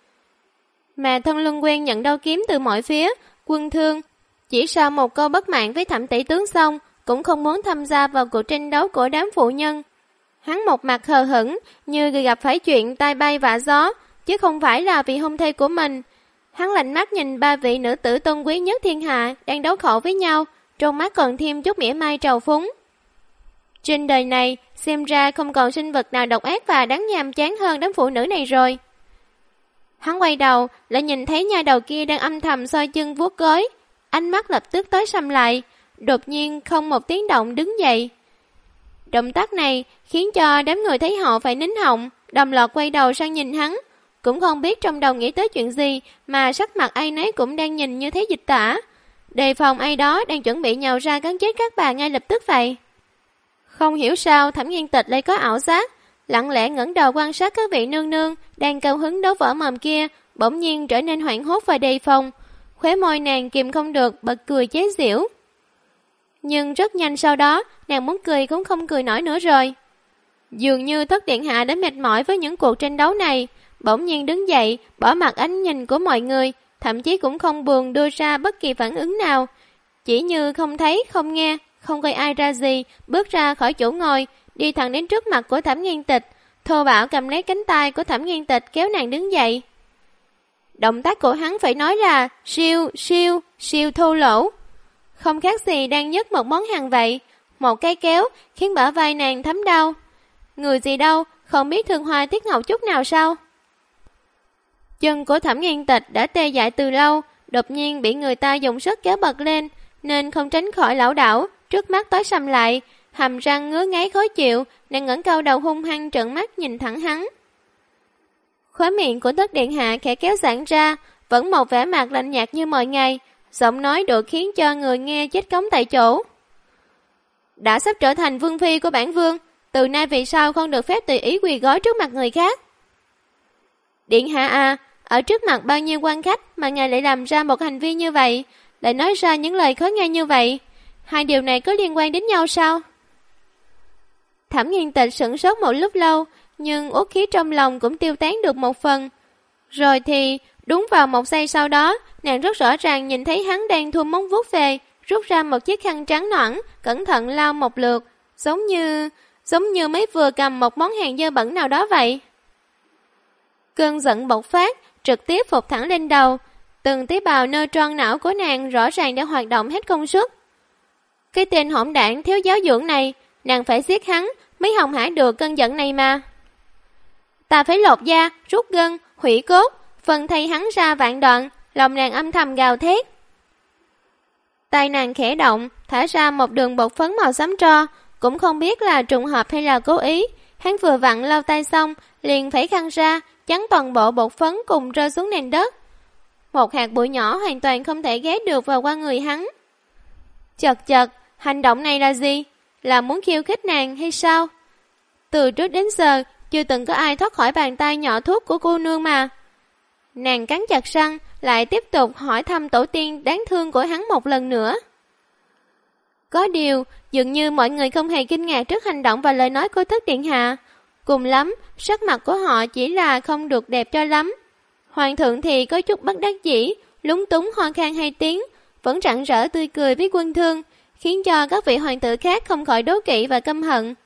Mà Thân Luân quen nhận đau kiếm từ mọi phía, quân thương, chỉ sau một câu bất mãn với Thẩm tỷ tướng xong, cũng không muốn tham gia vào cuộc tranh đấu của đám phụ nhân. Hắn một mặt hờ hững, như người gặp phải chuyện tai bay vạ gió, chứ không phải là vị hôn thê của mình. Hắn lạnh mắt nhìn 3 vị nữ tử tôn quý nhất thiên hạ đang đấu khẩu với nhau, trong mắt còn thêm chút mỉa mai trào phúng. Trên đời này, xem ra không còn sinh vật nào độc ác và đáng nhàm chán hơn đám phụ nữ này rồi. Hắn quay đầu, lại nhìn thấy nha đầu kia đang âm thầm xoay chân vuốt gối. Ánh mắt lập tức tối sầm lại, đột nhiên không một tiếng động đứng dậy. Động tác này khiến cho đám người thấy họ phải nín họng, đồng loạt quay đầu sang nhìn hắn. cũng không biết trong đầu nghĩ tới chuyện gì mà sắc mặt ai nấy cũng đang nhìn như thế dịch tả. Đề phòng ai đó đang chuẩn bị nhào ra cắn chết các bà ngay lập tức vậy. Không hiểu sao Thẩm Nghiên Tịch lại có ảo giác, lặng lẽ ngẩng đầu quan sát các vị nương nương đang cao hứng đấu võ mồm kia, bỗng nhiên trở nên hoảng hốt và đề phòng. Khóe môi nàng kìm không được bật cười chế giễu. Nhưng rất nhanh sau đó, nàng muốn cười cũng không cười nổi nữa rồi. Dường như Thất Điện Hạ đã mệt mỏi với những cuộc tranh đấu này, bỗng nhiên đứng dậy, bỏ mặc ánh nhìn của mọi người, thậm chí cũng không buồn đưa ra bất kỳ phản ứng nào. Chỉ như không thấy, không nghe, không coi ai ra gì, bước ra khỏi chỗ ngồi, đi thẳng đến trước mặt của Thẩm Nghiên Tịch, thô bạo cầm lấy cánh tay của Thẩm Nghiên Tịch kéo nàng đứng dậy. Động tác của hắn phải nói là siêu thô lỗ. Không khác gì đang nhấc một món hàng vậy. Một cái kéo khiến bả vai nàng thấm đau. Người gì đâu, không biết thương hoa tiếc ngọc chút nào sao? Chân của Thẩm Nghiên Tịch đã tê dại từ lâu, đột nhiên bị người ta dùng sức kéo bật lên, nên không tránh khỏi lảo đảo, trước mắt tối sầm lại, hàm răng ngứa ngáy khó chịu, nàng ngẩng cao đầu hung hăng trợn mắt nhìn thẳng hắn. Khóe miệng của Thất Điện Hạ khẽ kéo giãn ra, vẫn một vẻ mặt lạnh nhạt như mọi ngày, giọng nói độ khiến cho người nghe chết cống tại chỗ. Đã sắp trở thành vương phi của bản vương, từ nay vì sao không được phép tùy ý quỳ gối trước mặt người khác? Điện Hạ à, ở trước mặt bao nhiêu quan khách mà ngài lại làm ra một hành vi như vậy, lại nói ra những lời khó nghe như vậy, hai điều này có liên quan đến nhau sao? Thẩm Nghiên Tịch sửng sốt một lúc lâu, nhưng uất khí trong lòng cũng tiêu tán được một phần. Rồi thì, đúng vào một giây sau đó, nàng rất rõ ràng nhìn thấy hắn đang thu móng vuốt về, rút ra một chiếc khăn trắng nõn, cẩn thận lau một lượt, giống như mới vừa cầm một món hàng dơ bẩn nào đó vậy. Cơn giận bộc phát, trực tiếp phục thẳng lên đầu, từng tế bào nơ tròn não của nàng rõ ràng đã hoạt động hết công suất. Cái tên hỗn đảng thiếu giáo dưỡng này, nàng phải giết hắn mới hòng hãi được cơn giận này mà. Ta phải lột da, rút gân, hủy cốt, phần thay hắn ra vạn đoạn, lòng nàng âm thầm gào thét. Tay nàng khẽ động, thả ra một đường bột phấn màu xám tro, cũng không biết là trùng hợp hay là cố ý. Hắn vừa vặn lau tay xong, liền phẩy khăn ra, chắn toàn bộ bột phấn cùng rơi xuống nền đất. Một hạt bụi nhỏ hoàn toàn không thể ghé được vào qua người hắn. Chật, hành động này là gì? Là muốn khiêu khích nàng hay sao? Từ trước đến giờ, chưa từng có ai thoát khỏi bàn tay nhỏ thuốc của cô nương mà. Nàng cắn chặt răng, lại tiếp tục hỏi thăm tổ tiên đáng thương của hắn một lần nữa. Có điều, dường như mọi người không hề kinh ngạc trước hành động và lời nói của Thất Điện Hạ. Cùng lắm, sắc mặt của họ chỉ là không được đẹp cho lắm. Hoàng thượng thì có chút bất đắc dĩ, lúng túng ho khan hai tiếng, vẫn rạng rỡ tươi cười với Quân Thương, khiến cho các vị hoàng tử khác không khỏi đố kỵ và căm hận.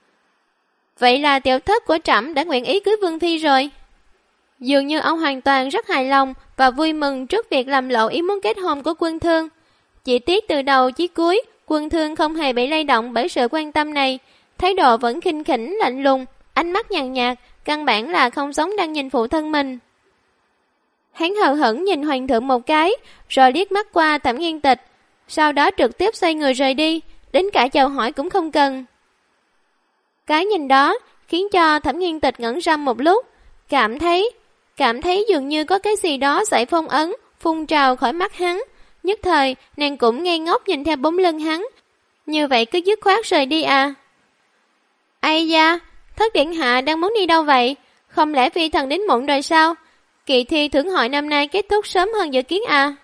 Vậy là tiểu thất của trẫm đã nguyện ý cưới vương phi rồi. Dường như ông hoàn toàn rất hài lòng và vui mừng trước việc làm lộ ý muốn kết hôn của Quân Thương. Chỉ tiếc từ đầu chí cuối, Quân Thương không hề bị lay động bởi sự quan tâm này, thái độ vẫn khinh khỉnh lạnh lùng, ánh mắt nhàn nhạt, căn bản là không giống đang nhìn phụ thân mình. Hắn hờ hững nhìn hoàng thượng một cái, rồi liếc mắt qua Thẩm Nghiên Tịch, sau đó trực tiếp xoay người rời đi, đến cả chào hỏi cũng không cần. Cái nhìn đó khiến cho Thẩm Nghiên Tịch ngẩn ra một lúc, cảm thấy dường như có cái gì đó giải phong ấn, phun trào khỏi mắt hắn. Nhất thời, nàng cũng ngây ngốc nhìn theo bóng lưng hắn. Như vậy cứ dứt khoát rời đi à? Ây da, Thất Điện Hạ đang muốn đi đâu vậy? Không lẽ phi thần đến muộn rồi sao? Kỳ thi thưởng hội năm nay kết thúc sớm hơn dự kiến à?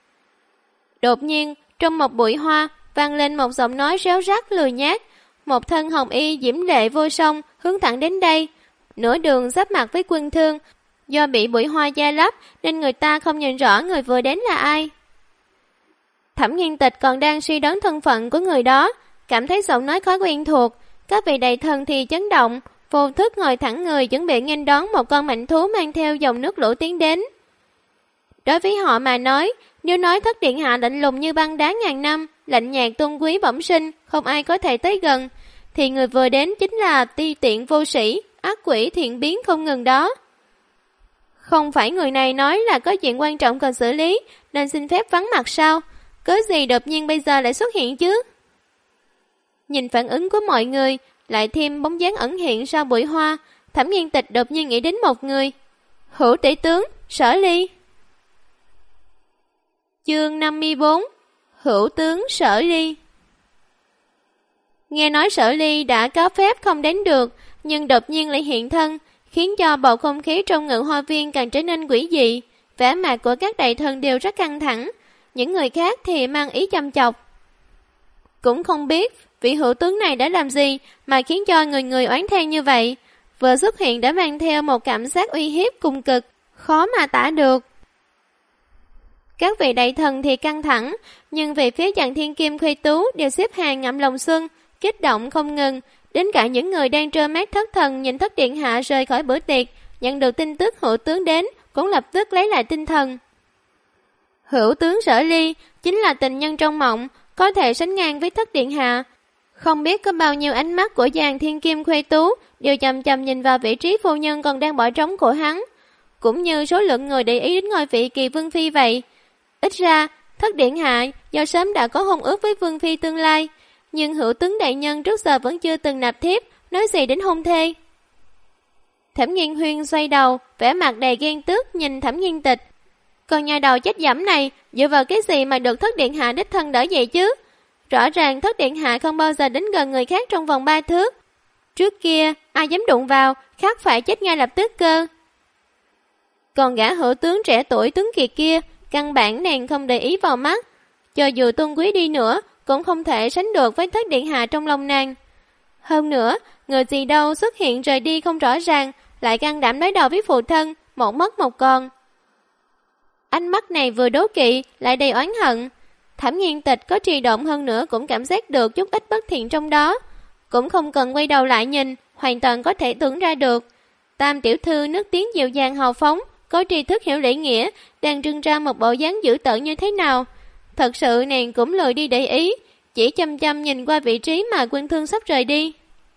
Đột nhiên, trong một bụi hoa, vang lên một giọng nói réo rắt lười nhác. Một thân hồng y diễm lệ vô song hướng thẳng đến đây. Nửa đường giáp mặt với Quân Thương, do bị bụi hoa che lấp nên người ta không nhìn rõ người vừa đến là ai. Thẩm Nghiên Tịch còn đang suy đoán thân phận của người đó, cảm thấy giọng nói khá quen thuộc. Các vị đại thần thì chấn động, vô thức ngồi thẳng người chuẩn bị nghênh đón một con mãnh thú mang theo dòng nước lũ tiến đến. Đối với họ mà nói, nếu nói Thất Điện Hạ lạnh lùng như băng đá ngàn năm, lạnh nhạt tôn quý bẩm sinh, không ai có thể tới gần, thì người vừa đến chính là ti tiện vô sĩ, ác quỷ thiện biến không ngừng đó. Không phải người này nói là có chuyện quan trọng cần xử lý, nên xin phép vắng mặt sao? Cớ gì đột nhiên bây giờ lại xuất hiện chứ? Nhìn phản ứng của mọi người, lại thêm bóng dáng ẩn hiện sau bụi hoa, Thẩm Nghiên Tịch đột nhiên nghĩ đến một người. Hữu tể tướng Sở Ly. Chương 54. Hữu tướng Sở Ly. Nghe nói Sở Ly đã có phép không đến được, nhưng đột nhiên lại hiện thân, khiến cho bầu không khí trong Ngự Hoa Viên càng trở nên quỷ dị. Vẻ mặt của các đại thần đều rất căng thẳng, những người khác thì mang ý châm chọc. Cũng không biết vị hữu tướng này đã làm gì mà khiến cho người người oán than như vậy. Vừa xuất hiện đã mang theo một cảm giác uy hiếp cùng cực, khó mà tả được. Các vị đại thần thì căng thẳng, nhưng về phía chàng thiên kim khuê tú đều xếp hàng ngậm lòng xuân, kích động không ngừng. Đến cả những người đang trơ mắt thất thần nhìn thất điện hạ rời khỏi bữa tiệc, nhận được tin tức hữu tướng đến cũng lập tức lấy lại tinh thần. Hữu tướng Sở Ly chính là tình nhân trong mộng, có thể sánh ngang với thất điện hạ. Không biết có bao nhiêu ánh mắt của chàng thiên kim khuê tú đều chằm chằm nhìn vào vị trí phu nhân còn đang bỏ trống của hắn, cũng như số lượng người để ý đến ngôi vị kỳ vương phi vậy. Ít ra thất điện hạ do sớm đã có hôn ước với vương phi tương lai, nhưng hữu tướng đại nhân trước giờ vẫn chưa từng nạp thiếp, nói gì đến hôn thê. Thẩm Nghiên Huyên xoay đầu, vẻ mặt đầy ghen tức nhìn Thẩm Nghiên Tịch. Còn nhà đầu chết dẫm này dựa vào cái gì mà được thất điện hạ đích thân đỡ vậy chứ? Rõ ràng thất điện hạ không bao giờ đến gần người khác trong vòng 3 thước. Trước kia ai dám đụng vào, khác phải chết ngay lập tức cơ. Còn gã hữu tướng trẻ tuổi tuấn kiệt kia, căn bản nàng không để ý vào mắt. Cho dù tôn quý đi nữa, cũng không thể sánh được với thất điện hạ trong lòng nàng. Hơn nữa, người gì đâu xuất hiện rời đi không rõ ràng, lại can đảm đối đầu với phụ thân, một mất một còn. Ánh mắt này vừa đố kỵ, lại đầy oán hận. Thẩm Nghiên Tịch có trì động hơn nữa cũng cảm giác được chút ít bất thiện trong đó. Cũng không cần quay đầu lại nhìn, hoàn toàn có thể tưởng ra được. Tam tiểu thư nước tiếng dịu dàng hào phóng, có tri thức hiểu lễ nghĩa, đang trưng ra một bộ dáng dữ tợn như thế nào. Thật sự nàng cũng lười đi để ý, chỉ chăm chăm nhìn qua vị trí mà Quân Thương sắp rời đi.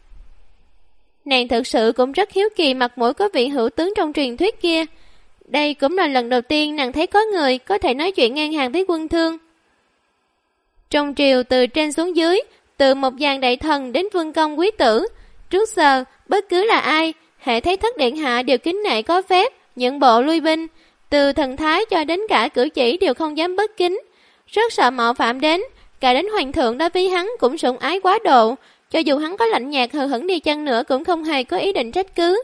Nàng thật sự cũng rất hiếu kỳ mặt mũi của vị hữu tướng trong truyền thuyết kia. Đây cũng là lần đầu tiên nàng thấy có người có thể nói chuyện ngang hàng với Quân Thương. Trong triều từ trên xuống dưới, từ một dàn đại thần đến vương công quý tử, trước giờ bất cứ là ai, hệ thấy thất điện hạ đều kính nể có phép, nhượng bộ lui binh, từ thần thái cho đến cả cử chỉ đều không dám bất kính, rất sợ mạo phạm đến, cả đến hoàng thượng đối với hắn cũng sủng ái quá độ, cho dù hắn có lạnh nhạt hờ hững đi chăng nữa cũng không hề có ý định trách cứ.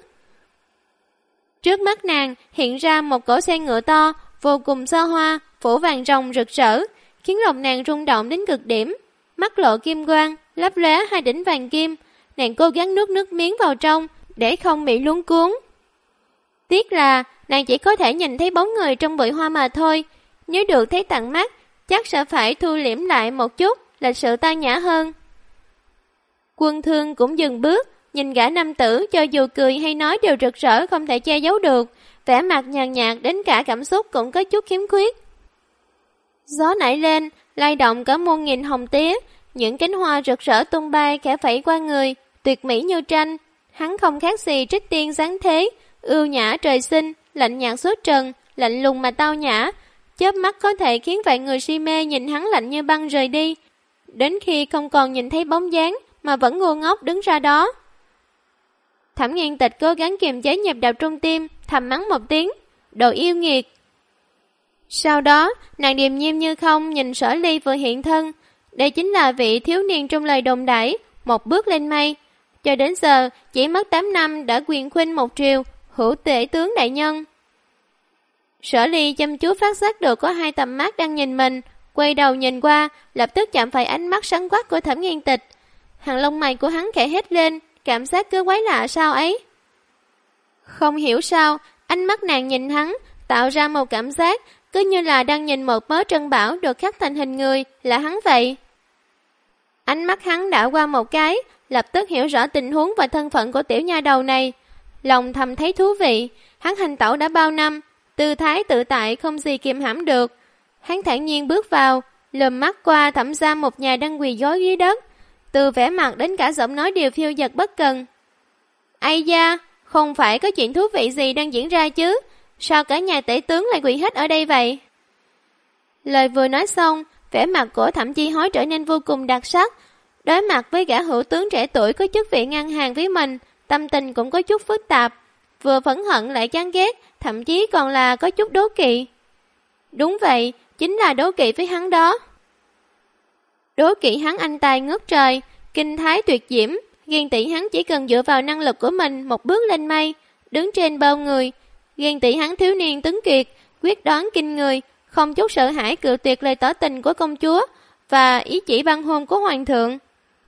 Trước mắt nàng hiện ra một cỗ xe ngựa to, vô cùng xa hoa, phủ vàng rồng rực rỡ, khiến lòng nàng rung động đến cực điểm. Mắt lộ kim quang, lấp lóe hai đỉnh vàng kim, nàng cố gắng nuốt nước miếng vào trong để không bị luống cuốn. Tiếc là nàng chỉ có thể nhìn thấy bóng người trong bụi hoa mà thôi, nếu được thấy tận mắt, chắc sẽ phải thu liễm lại một chút, lịch sự tao nhã hơn. Quân Thương cũng dừng bước, nhìn gã nam tử cho dù cười hay nói đều rực rỡ không thể che giấu được, vẻ mặt nhàn nhạt đến cả cảm xúc cũng có chút khiếm khuyết. Gió nảy lên, lay động cả muôn nghìn hồng tía, những cánh hoa rực rỡ tung bay khẽ phẩy qua người, tuyệt mỹ như tranh. Hắn không khác gì trích tiên dáng thế, ưu nhã trời sinh, lạnh nhạt suốt trần, lạnh lùng mà tao nhã, chớp mắt có thể khiến vài người si mê nhìn hắn lạnh như băng rời đi, đến khi không còn nhìn thấy bóng dáng mà vẫn ngu ngốc đứng ra đó. Thẩm Nghiên Tịch cố gắng kiềm chế nhịp đập trong tim, thầm mắng một tiếng, đồ yêu nghiệt. Sau đó, nàng điềm nhiên như không nhìn Sở Ly vừa hiện thân. Đây chính là vị thiếu niên trong lời đồn đãi, một bước lên mây. Cho đến giờ, chỉ mất 8 năm đã quyền khuynh một triều, hữu tể tướng đại nhân. Sở Ly chăm chú phát giác được có hai tầm mắt đang nhìn mình, quay đầu nhìn qua, lập tức chạm phải ánh mắt sáng quắc của Thẩm Nghiên Tịch. Hàng lông mày của hắn khẽ hét lên, cảm giác cứ quái lạ sao ấy. Không hiểu sao, ánh mắt nàng nhìn hắn, tạo ra một cảm giác cứ như là đang nhìn một mớ trân bảo được khắc thành hình người là hắn vậy. Ánh mắt hắn đã qua một cái, lập tức hiểu rõ tình huống và thân phận của tiểu nha đầu này. Lòng thầm thấy thú vị, hắn hành tẩu đã bao năm, tư thái tự tại không gì kiềm hãm được. Hắn thản nhiên bước vào, lườm mắt qua Thẩm gia một nhà đang quỳ gối dưới đất, từ vẻ mặt đến cả giọng nói đều phiêu dật bất cần. Ây da, không phải có chuyện thú vị gì đang diễn ra chứ? Sao cả nhà tể tướng lại quỳ hết ở đây vậy? Lời vừa nói xong, vẻ mặt của Thẩm Chi Hối trở nên vô cùng đặc sắc. Đối mặt với gã hữu tướng trẻ tuổi có chức vị ngang hàng với mình, tâm tình cũng có chút phức tạp. vừa phẫn hận lại chán ghét, thậm chí còn là có chút đố kỵ. Đúng vậy, chính là đố kỵ với hắn đó. Đố kỵ hắn anh tài ngút trời, kinh thái tuyệt diễm, ghen tị hắn chỉ cần dựa vào năng lực của mình một bước lên mây, đứng trên bao người. Ghen tị hắn thiếu niên tuấn kiệt, quyết đoán kinh người, không chút sợ hãi cự tuyệt lời tỏ tình của công chúa và ý chỉ ban hôn của hoàng thượng.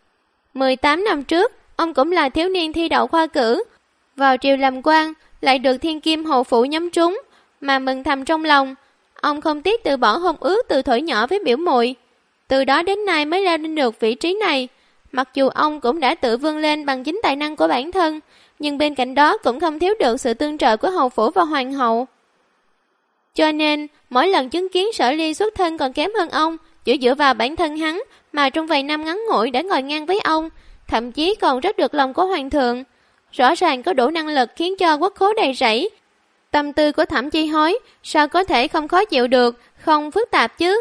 18 năm trước, ông cũng là thiếu niên thi đậu khoa cử, vào triều làm quan, lại được thiên kim hầu phủ nhắm trúng, mà mừng thầm trong lòng. Ông không tiếc từ bỏ hôn ước từ thuở nhỏ với biểu muội, từ đó đến nay mới leo lên được vị trí này. Mặc dù ông cũng đã tự vươn lên bằng chính tài năng của bản thân, nhưng bên cạnh đó cũng không thiếu được sự tương trợ của hầu phủ và hoàng hậu. Cho nên, mỗi lần chứng kiến Sở Ly xuất thân còn kém hơn ông, chỉ dựa vào bản thân hắn mà trong vài năm ngắn ngủi đã ngồi ngang với ông, thậm chí còn rất được lòng của hoàng thượng. Rõ ràng có đủ năng lực khiến cho quốc khố đầy rẫy. Tâm tư của Thẩm Chi Hối sao có thể không khó chịu được, không phức tạp chứ?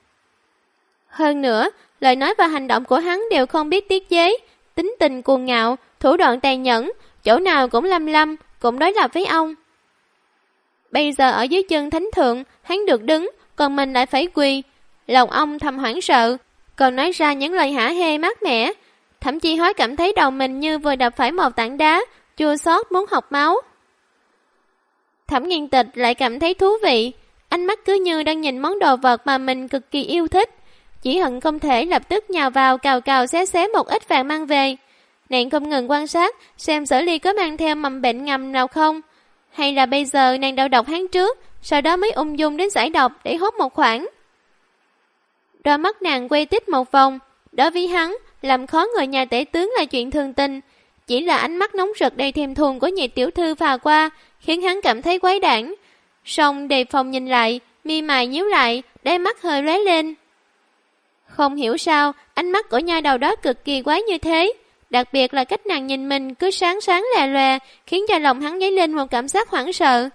Hơn nữa, lời nói và hành động của hắn đều không biết tiết chế, tính tình cuồng ngạo, thủ đoạn tàn nhẫn, chỗ nào cũng lâm, cũng đối lập với ông. Bây giờ ở dưới chân thánh thượng, hắn được đứng, còn mình lại phải quỳ. Lòng ông thầm hoảng sợ, còn nói ra những lời hả hê mát mẻ. Thẩm Chi Hối cảm thấy đầu mình như vừa đập phải một tảng đá, chua xót muốn học máu. Thẩm Nghiên Tịch lại cảm thấy thú vị, ánh mắt cứ như đang nhìn món đồ vật mà mình cực kỳ yêu thích, chỉ hận không thể lập tức nhào vào cào xé một ít vàng mang về. Nàng không ngừng quan sát xem Sở Ly có mang theo mầm bệnh ngầm nào không, hay là bây giờ nàng đau độc hắn trước, sau đó mới ung dung đến giải độc để hốt một khoản. Đôi mắt nàng quay tít một vòng, đối với hắn, làm khó người nhà tể tướng là chuyện thường tình, chỉ là ánh mắt nóng rực đầy thèm thuồng của nhị tiểu thư phà qua, khiến hắn cảm thấy quái đản. Song đề phòng nhìn lại, mi mày nhíu lại, đáy mắt hơi lóe lên. Không hiểu sao, ánh mắt của nha đầu đó cực kỳ quái như thế, đặc biệt là cách nàng nhìn mình cứ sáng lè lòe, khiến cho lòng hắn dấy lên một cảm giác hoảng sợ.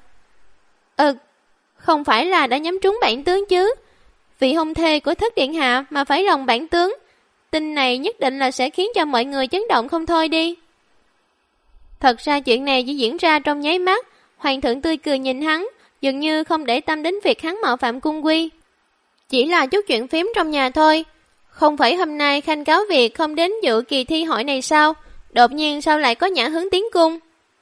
Không phải là đã nhắm trúng bản tướng chứ? Vị hôn thê của Thất Điện Hạ mà phải lòng bản tướng, tin này nhất định là sẽ khiến cho mọi người chấn động không thôi đi. Thật ra chuyện này chỉ diễn ra trong nháy mắt, hoàng thượng tươi cười nhìn hắn, dường như không để tâm đến việc hắn mạo phạm cung quy. Chỉ là chút chuyện phím trong nhà thôi. Không phải hôm nay khanh cáo việc không đến dự kỳ thi hội này sao? Đột nhiên sao lại có nhã hứng tiến cung?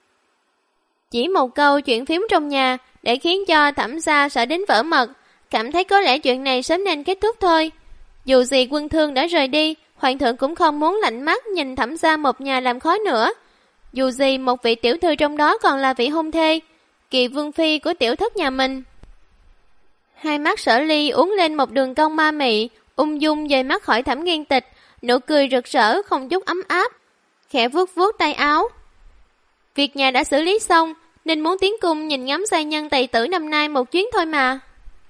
Chỉ một câu chuyện phím trong nhà để khiến cho Thẩm gia sợ đến vỡ mật, cảm thấy có lẽ chuyện này sớm nên kết thúc thôi. Dù gì Quân Thương đã rời đi, hoàng thượng cũng không muốn lạnh mắt nhìn Thẩm gia một nhà làm khó nữa. Dù gì một vị tiểu thư trong đó còn là vị hôn thê, Kỳ vương phi của tiểu thất nhà mình. Hai mắt Sở Ly uốn lên một đường cong ma mị, ung dung dời mắt khỏi Thẩm Nghiên Tịch, nụ cười rực rỡ không chút ấm áp, khẽ vuốt tay áo. Việc nhà đã xử lý xong, nên muốn tiến cung nhìn ngắm giai nhân tày tử năm nay một chuyến thôi mà.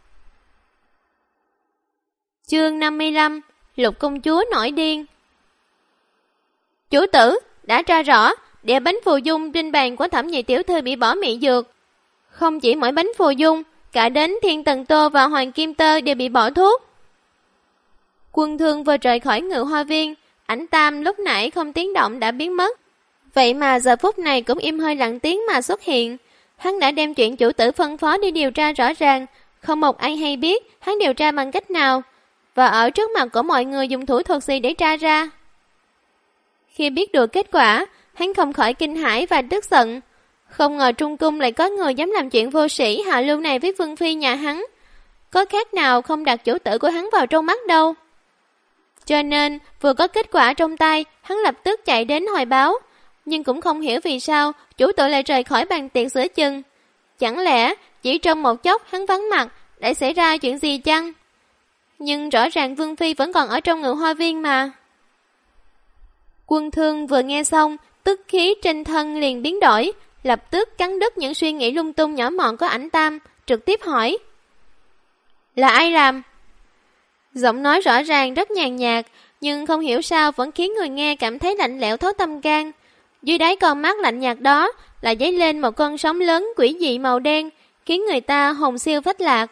Chương 55, Lục công chúa nổi điên. Chủ tử, đã tra rõ, đĩa bánh phù dung trên bàn của Thẩm nhị tiểu thư bị bỏ mị dược. Không chỉ mỗi bánh phù dung, cả đến Thiên Tần Tô và Hoàng Kim Tơ đều bị bỏ thuốc. Quân Thương vừa rời khỏi Ngự Hoa Viên, ảnh Tam lúc nãy không tiếng động đã biến mất. Vậy mà giờ phút này cũng im hơi lặng tiếng mà xuất hiện. Hắn đã đem chuyện chủ tử phân phó đi điều tra rõ ràng, không một ai hay biết hắn điều tra bằng cách nào, và ở trước mặt của mọi người dùng thủ thuật gì để tra ra. Khi biết được kết quả, hắn không khỏi kinh hãi và tức giận. Không ngờ Trung Cung lại có người dám làm chuyện vô sĩ hạ lưu này với Vương Phi nhà hắn. Có khác nào không đặt chủ tử của hắn vào trong mắt đâu. Cho nên, vừa có kết quả trong tay, hắn lập tức chạy đến hồi báo. Nhưng cũng không hiểu vì sao chủ tử lại rời khỏi bàn tiệc giữa chừng. Chẳng lẽ chỉ trong một chốc hắn vắng mặt lại xảy ra chuyện gì chăng? Nhưng rõ ràng Vương Phi vẫn còn ở trong Ngự Hoa Viên mà. Quân Thương vừa nghe xong, tức khí trên thân liền biến đổi, lập tức cắn đứt những suy nghĩ lung tung nhỏ mọn của ảnh Tam, trực tiếp hỏi. Là ai làm? Giọng nói rõ ràng rất nhàn nhạt, nhưng không hiểu sao vẫn khiến người nghe cảm thấy lạnh lẽo thấu tâm can. Dưới đáy con mắt lạnh nhạt đó là dấy lên một con sóng lớn quỷ dị màu đen, khiến người ta hồn siêu phách lạc.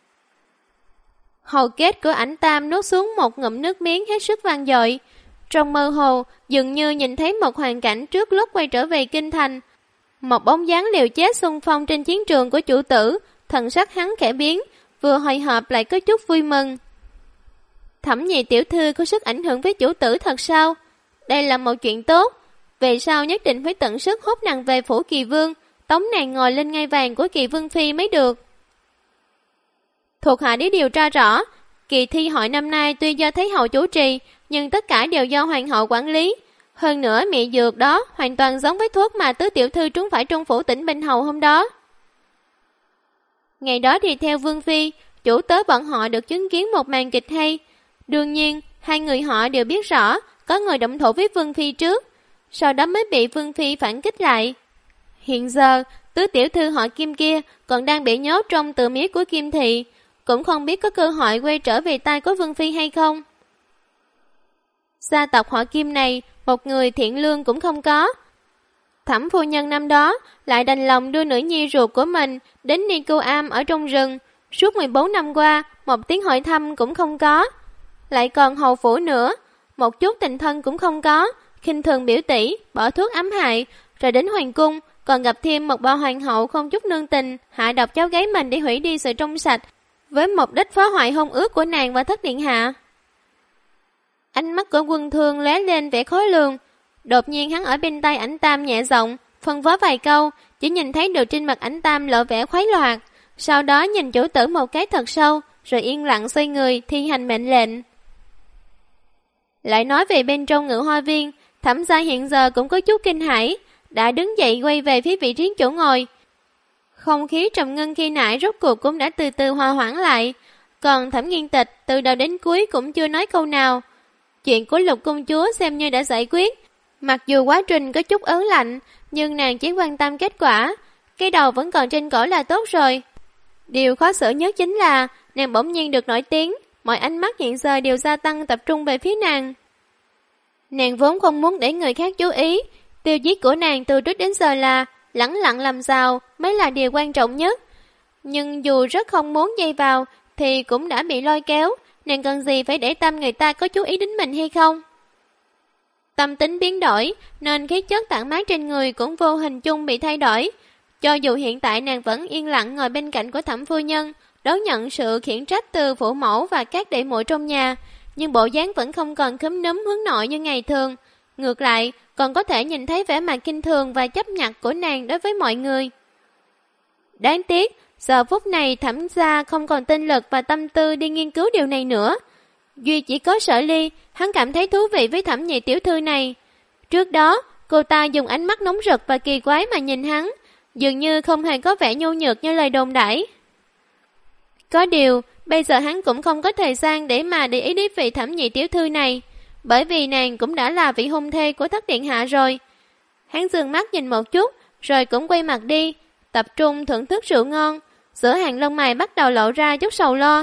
Hầu kết của ảnh Tam nuốt xuống một ngụm nước miếng hết sức vang dội. Trong mơ hồ, dường như nhìn thấy một hoàn cảnh trước lúc quay trở về kinh thành. Một bóng dáng liều chết xung phong trên chiến trường của chủ tử, thần sắc hắn khẽ biến, vừa hồi hộp lại có chút vui mừng. Thẩm Nhị tiểu thư có sức ảnh hưởng với chủ tử thật sao? Đây là một chuyện tốt. Về sau nhất định phải tận sức hút nàng về phủ Kỳ Vương, tống nàng ngồi lên ngai vàng của Kỳ Vương Phi mới được. Thuộc hạ đi điều tra rõ, kỳ thi hội năm nay tuy do Thái hậu chủ trì, nhưng tất cả đều do hoàng hậu quản lý. Hơn nữa mị dược đó hoàn toàn giống với thuốc mà tứ tiểu thư trúng phải trong phủ Tỉnh Bình Hầu hôm đó. Ngày đó thì theo Vương Phi, chủ tớ bọn họ được chứng kiến một màn kịch hay. Đương nhiên, hai người họ đều biết rõ có người động thủ với Vương Phi trước, sau đó mới bị Vương Phi phản kích lại. Hiện giờ, tứ tiểu thư họ Kim kia còn đang bị nhốt trong tự miếu của Kim Thị, cũng không biết có cơ hội quay trở về tay của Vương Phi hay không. Gia tộc họ Kim này, một người thiện lương cũng không có. Thẩm phu nhân năm đó lại đành lòng đưa nữ nhi ruột của mình đến Nico Am ở trong rừng. Suốt 14 năm qua, một tiếng hỏi thăm cũng không có. Lại còn hầu phủ nữa, một chút tình thân cũng không có, khinh thường biểu tỷ, bỏ thuốc ám hại, rồi đến hoàng cung, còn gặp thêm một bà hoàng hậu không chút nương tình, hạ độc cháu gái mình để hủy đi sự trong sạch, với mục đích phá hoại hôn ước của nàng và thất điện hạ. Ánh mắt của Quân Thương lóe lên vẻ khó lường. Đột nhiên hắn ở bên tay Ảnh Tam nhẹ giọng phân phó vài câu, chỉ nhìn thấy được trên mặt Ảnh Tam lộ vẻ khoái loạt, sau đó nhìn chủ tử một cái thật sâu, rồi yên lặng xoay người thi hành mệnh lệnh. Lại nói về bên trong Ngự Hoa Viên, Thẩm gia hiện giờ cũng có chút kinh hãi, đã đứng dậy quay về phía vị trí chỗ ngồi. Không khí trầm ngưng khi nãy rốt cuộc cũng đã từ từ hòa hoãn lại, còn Thẩm Nghiên Tịch từ đầu đến cuối cũng chưa nói câu nào. Chuyện của Lục công chúa xem như đã giải quyết, mặc dù quá trình có chút ớn lạnh, nhưng nàng chỉ quan tâm kết quả, cái đầu vẫn còn trên cổ là tốt rồi. Điều khó xử nhất chính là nàng bỗng nhiên được nổi tiếng, mọi ánh mắt hiện giờ đều gia tăng tập trung về phía nàng. Nàng vốn không muốn để người khác chú ý, tiêu chí của nàng từ trước đến giờ là lẳng lặng làm giàu mới là điều quan trọng nhất. Nhưng dù rất không muốn dây vào thì cũng đã bị lôi kéo, nàng cần gì phải để tâm người ta có chú ý đến mình hay không. Tâm tính biến đổi nên khí chất tản mát trên người cũng vô hình chung bị thay đổi. Cho dù hiện tại nàng vẫn yên lặng ngồi bên cạnh của Thẩm phu nhân, đón nhận sự khiển trách từ phụ mẫu và các đệ muội trong nhà, nhưng bộ dáng vẫn không còn khúm núm hướng nội như ngày thường. Ngược lại, còn có thể nhìn thấy vẻ mặt kinh thường và chấp nhặt của nàng đối với mọi người. Đáng tiếc, giờ phút này Thẩm gia không còn tinh lực và tâm tư đi nghiên cứu điều này nữa. Duy chỉ có Sở Ly, hắn cảm thấy thú vị với Thẩm Nhị tiểu thư này. Trước đó, cô ta dùng ánh mắt nóng rực và kỳ quái mà nhìn hắn, dường như không hề có vẻ nhu nhược như lời đồn đãi. Có điều, bây giờ hắn cũng không có thời gian để mà để ý đến vị Thẩm Nhị tiểu thư này, bởi vì nàng cũng đã là vị hôn thê của thất điện hạ rồi. Hắn dừng mắt nhìn một chút, rồi cũng quay mặt đi, tập trung thưởng thức rượu ngon, giữa hàng lông mày bắt đầu lộ ra chút sầu lo.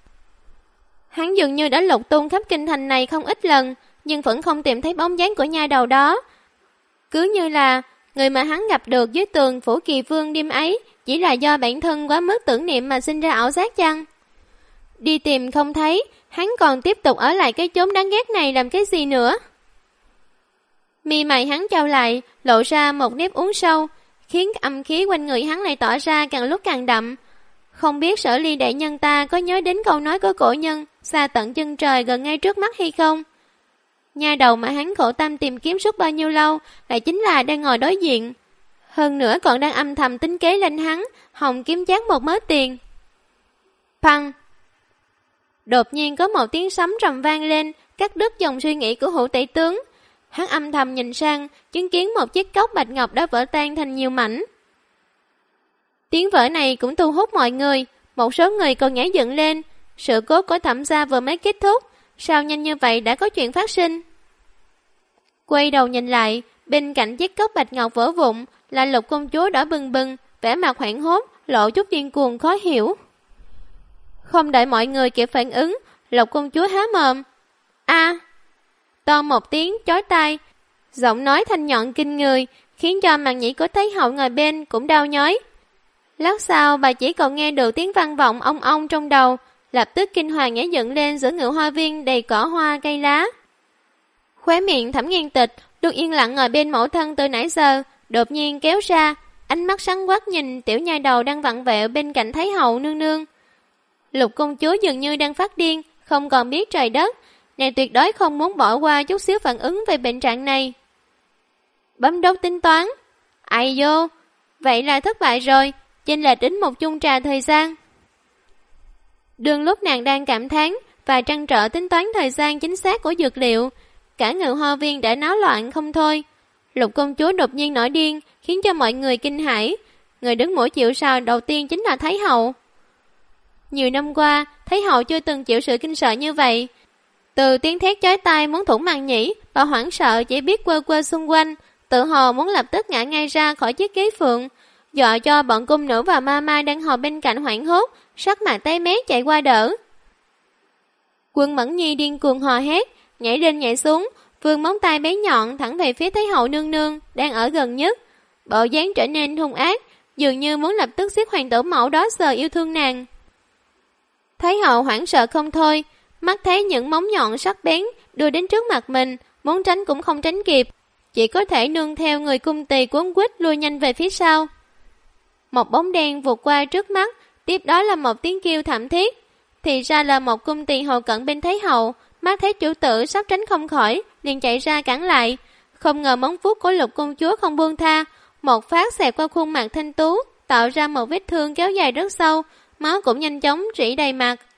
Hắn dường như đã lục tung khắp kinh thành này không ít lần, nhưng vẫn không tìm thấy bóng dáng của nha đầu đó. Cứ như là người mà hắn gặp được dưới tường phủ Kỳ Vương đêm ấy chỉ là do bản thân quá mức tưởng niệm mà sinh ra ảo giác chăng? Đi tìm không thấy, hắn còn tiếp tục ở lại cái chốn đáng ghét này làm cái gì nữa? Mi mày hắn trao lại, lộ ra một nếp uốn sâu, khiến âm khí quanh người hắn lại tỏ ra càng lúc càng đậm. Không biết Sở Ly đại nhân ta có nhớ đến câu nói của cổ nhân xa tận chân trời gần ngay trước mắt hay không? Nha đầu mà hắn khổ tâm tìm kiếm suốt bao nhiêu lâu lại chính là đang ngồi đối diện. Hơn nữa còn đang âm thầm tính kế lên hắn, hòng kiếm chác một mớ tiền. Phăng! Đột nhiên có một tiếng sấm rầm vang lên, cắt đứt dòng suy nghĩ của Hữu Tể tướng. Hắn âm thầm nhìn sang, chứng kiến một chiếc cốc bạch ngọc đã vỡ tan thành nhiều mảnh. Tiếng vỡ này cũng thu hút mọi người, một số người còn nhảy dựng lên. Sự cố của Thẩm gia vừa mới kết thúc, sao nhanh như vậy đã có chuyện phát sinh? Quay đầu nhìn lại, bên cạnh chiếc cốc bạch ngọc vỡ vụn là Lục công chúa đỏ bừng bừng, vẻ mặt hoảng hốt, lộ chút điên cuồng khó hiểu. Không đợi mọi người kịp phản ứng, Lục công chúa há mồm. A! To một tiếng chói tai, giọng nói thanh nhọn kinh người, khiến cho màng nhĩ của Thái hậu ngồi bên cũng đau nhói. Lát sau bà chỉ còn nghe được tiếng vang vọng ong ong trong đầu, lập tức kinh hoàng nhảy dựng lên giữa Ngự Hoa Viên đầy cỏ hoa cây lá. Khóe miệng Thẩm Nghiên Tịch luôn yên lặng ngồi bên mẫu thân từ nãy giờ, đột nhiên kéo ra, ánh mắt sáng quắc nhìn tiểu nha đầu đang vặn vẹo bên cạnh Thái hậu nương nương. Lục công chúa dường như đang phát điên, không còn biết trời đất, nàng tuyệt đối không muốn bỏ qua chút xíu phản ứng về bệnh trạng này. Bấm đốt tính toán, ai vô, vậy là thất bại rồi, chênh lệch đến một chung trà thời gian. Đường lúc nàng đang cảm thán và trăn trở tính toán thời gian chính xác của dược liệu, cả ngự hoa viên đã náo loạn không thôi. Lục công chúa đột nhiên nổi điên, khiến cho mọi người kinh hãi. Người đứng mũi chịu sào đầu tiên chính là Thái hậu. Nhiều năm qua, Thái hậu chưa từng chịu sự kinh sợ như vậy. Từ tiếng thét chói tai muốn thủng màng nhĩ, bà hoảng sợ chỉ biết quơ quơ xung quanh, tự hồ muốn lập tức ngã ngay ra khỏi chiếc ghế phượng, dọa cho bọn cung nữ và ma ma đang hầu bên cạnh hoảng hốt, sắc mặt tái mét chạy qua đỡ. Quân Mẫn Nhi điên cuồng hò hét, nhảy lên nhảy xuống, vươn móng tay bé nhọn thẳng về phía Thái hậu nương nương đang ở gần nhất. Bộ dáng trở nên hung ác, dường như muốn lập tức giết hoàng tử mẫu đó giờ yêu thương nàng. Thái hậu hoảng sợ không thôi, mắt thấy những móng nhọn sắc bén đưa đến trước mặt mình, muốn tránh cũng không tránh kịp, chỉ có thể nương theo người cung tỳ cuống quýt lui nhanh về phía sau. Một bóng đen vụt qua trước mắt, tiếp đó là một tiếng kêu thảm thiết. Thì ra là một cung tỳ hầu cận bên Thái hậu, mắt thấy chủ tử sắp tránh không khỏi, liền chạy ra cản lại. Không ngờ móng vuốt của Lục công chúa không buông tha, một phát xẹt qua khuôn mặt thanh tú, tạo ra một vết thương kéo dài rất sâu, máu cũng nhanh chóng rỉ đầy mặt.